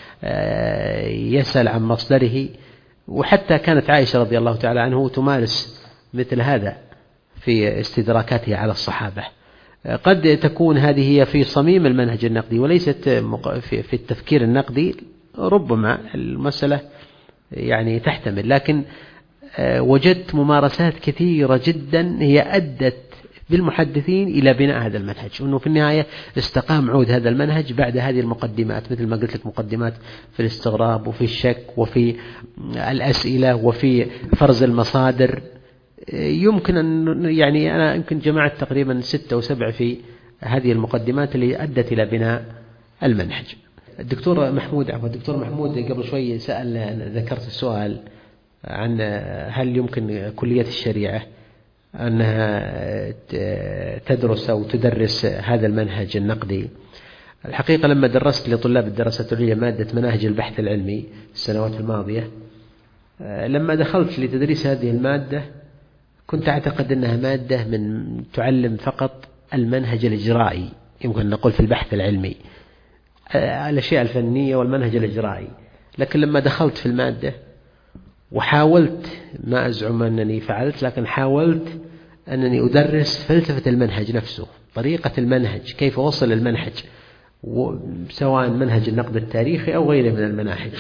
ويسأل عن مصدره. وحتى كانت عائشة رضي الله تعالى عنه تمارس مثل هذا في استدراكاتها على الصحابة. قد تكون هذه هي في صميم المنهج النقدي وليست في التفكير النقدي، ربما المسألة يعني تحتمل، لكن وجدت ممارسات كثيرة جدا هي أدت بالمحدثين إلى بناء هذا المنهج، وأنه في النهاية استقام عود هذا المنهج بعد هذه المقدمات، مثل ما قلت لك، مقدمات في الاستغراب وفي الشك وفي الأسئلة وفي فرز المصادر. يمكن أن يعني أنا يمكن جمعت تقريبا 6 أو 7 في هذه المقدمات اللي أدت إلى بناء المنهج. الدكتور محمود قبل شوي سأل، ذكرت السؤال عن هل يمكن كلية الشريعة أنها تدرس أو تدرس هذا المنهج النقدي. الحقيقة لما درست لطلاب الدراسات العليا مادة مناهج البحث العلمي السنوات الماضية، لما دخلت لتدريس هذه المادة كنت أعتقد أنها مادة من تعلم فقط المنهج الإجرائي، يمكن نقول في البحث العلمي الأشياء الفنية والمنهج الإجرائي. لكن لما دخلت في المادة وحاولت، ما أزعم أنني فعلت، لكن حاولت أنني أدرس فلسفة المنهج نفسه، طريقة المنهج، كيف وصل المنهج، سواء منهج النقد التاريخي أو غيره من المناهج.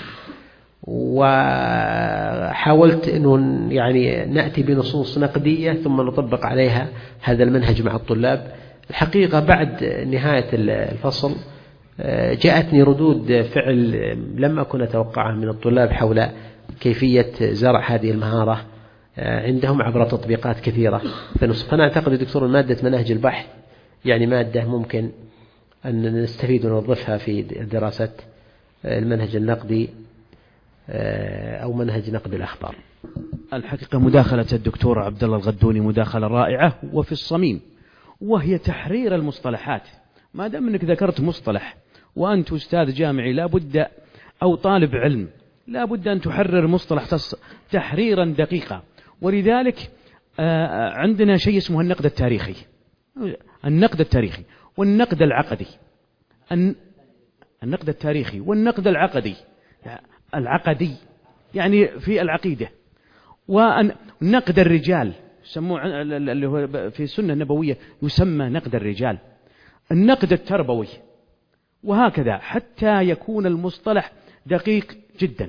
وحاولت أنه يعني نأتي بنصوص نقدية ثم نطبق عليها هذا المنهج مع الطلاب. الحقيقة بعد نهاية الفصل جاءتني ردود فعل لم أكن أتوقعها من الطلاب حول كيفية زرع هذه المهارة عندهم عبر تطبيقات كثيرة. فأنا أعتقد دكتور مادة منهج البحث يعني مادة ممكن أن نستفيد ونوظفها في دراسة المنهج النقدي أو منهج نقد الأخبار. الحقيقة مداخلة الدكتور عبد الله الغدوني مداخلة رائعة وفي الصميم، وهي تحرير المصطلحات. ما دام أنك ذكرت مصطلح وأنت أستاذ جامعي، لا بد أو طالب علم لا بد أن تحرر مصطلح تحريرا دقيقا. ولذلك عندنا شيء اسمه النقد التاريخي، النقد التاريخي والنقد العقدي. النقد التاريخي والنقد العقدي يعني في العقيدة، ونقد الرجال يسموه اللي هو في السنة النبوية يسمى نقد الرجال، النقد التربوي، وهكذا حتى يكون المصطلح دقيق جدا.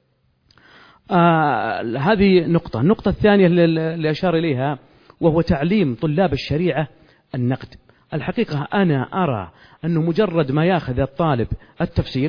هذه نقطة. النقطة الثانية اللي أشار إليها وهو تعليم طلاب الشريعة النقد. الحقيقة أنا أرى أنه مجرد ما يأخذ الطالب التفسير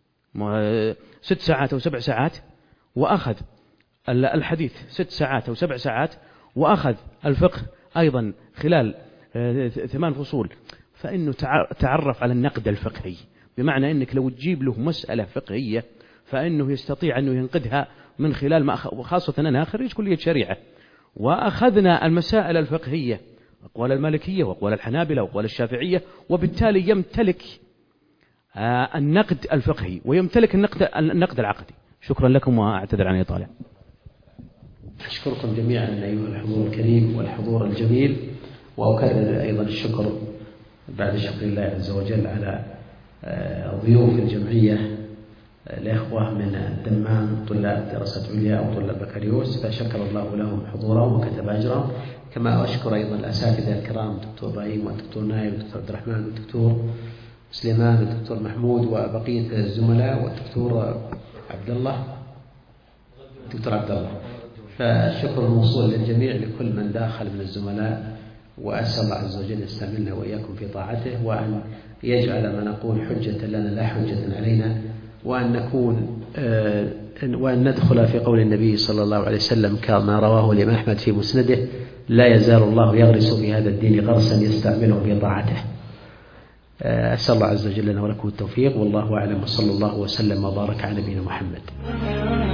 6 ساعات أو 7 ساعات، وأخذ الحديث 6 ساعات أو 7 ساعات، وأخذ الفقه أيضا خلال 8 فصول، فإنه تعرف على النقد الفقهي، بمعنى أنك لو تجيب له مسألة فقهية فإنه يستطيع أنه ينقدها من خلال ما وخاصة أنا خريج كلية شريعة، وأخذنا المسائل الفقهية أقوال المالكية وأقوال الحنابلة وأقوال الشافعية، وبالتالي يمتلك النقد الفقهي ويمتلك النقد العقدي. شكرا لكم وأعتذر عن الإطالة. أشكركم جميعا أيها الحضور الكريم والحضور الجميل، وأكرر أيضا الشكر بعد شكر الله عز وجل على ضيوف الجمعية الإخوة من الدمام طلاب دراسات عليا أو طلاب بكالوريوس، فشكر الله لهم حضورهم وكتب أجرهم. كما أشكر أيضا الأساتذة الكرام الدكتور إبراهيم والدكتور نايف والدكتور عبد الرحمن والدكتور سليمان والدكتور محمود وبقية الزملاء والدكتور عبد الله فالشكر الموصول للجميع لكل من داخل من الزملاء، وأسأل الله عز وجل يستعملنا وإياكم في طاعته، وأن يجعل ما نقول حجة لنا لا حجة علينا، وأن ندخل في قول النبي صلى الله عليه وسلم كما رواه الإمام أحمد في مسنده: لا يزال الله يغرس في هذا الدين غرسا يستعمله في طاعته. أسأل الله عز وجل لنا ولكم التوفيق، والله أعلم، وصلى الله وسلم وبارك على نبينا محمد.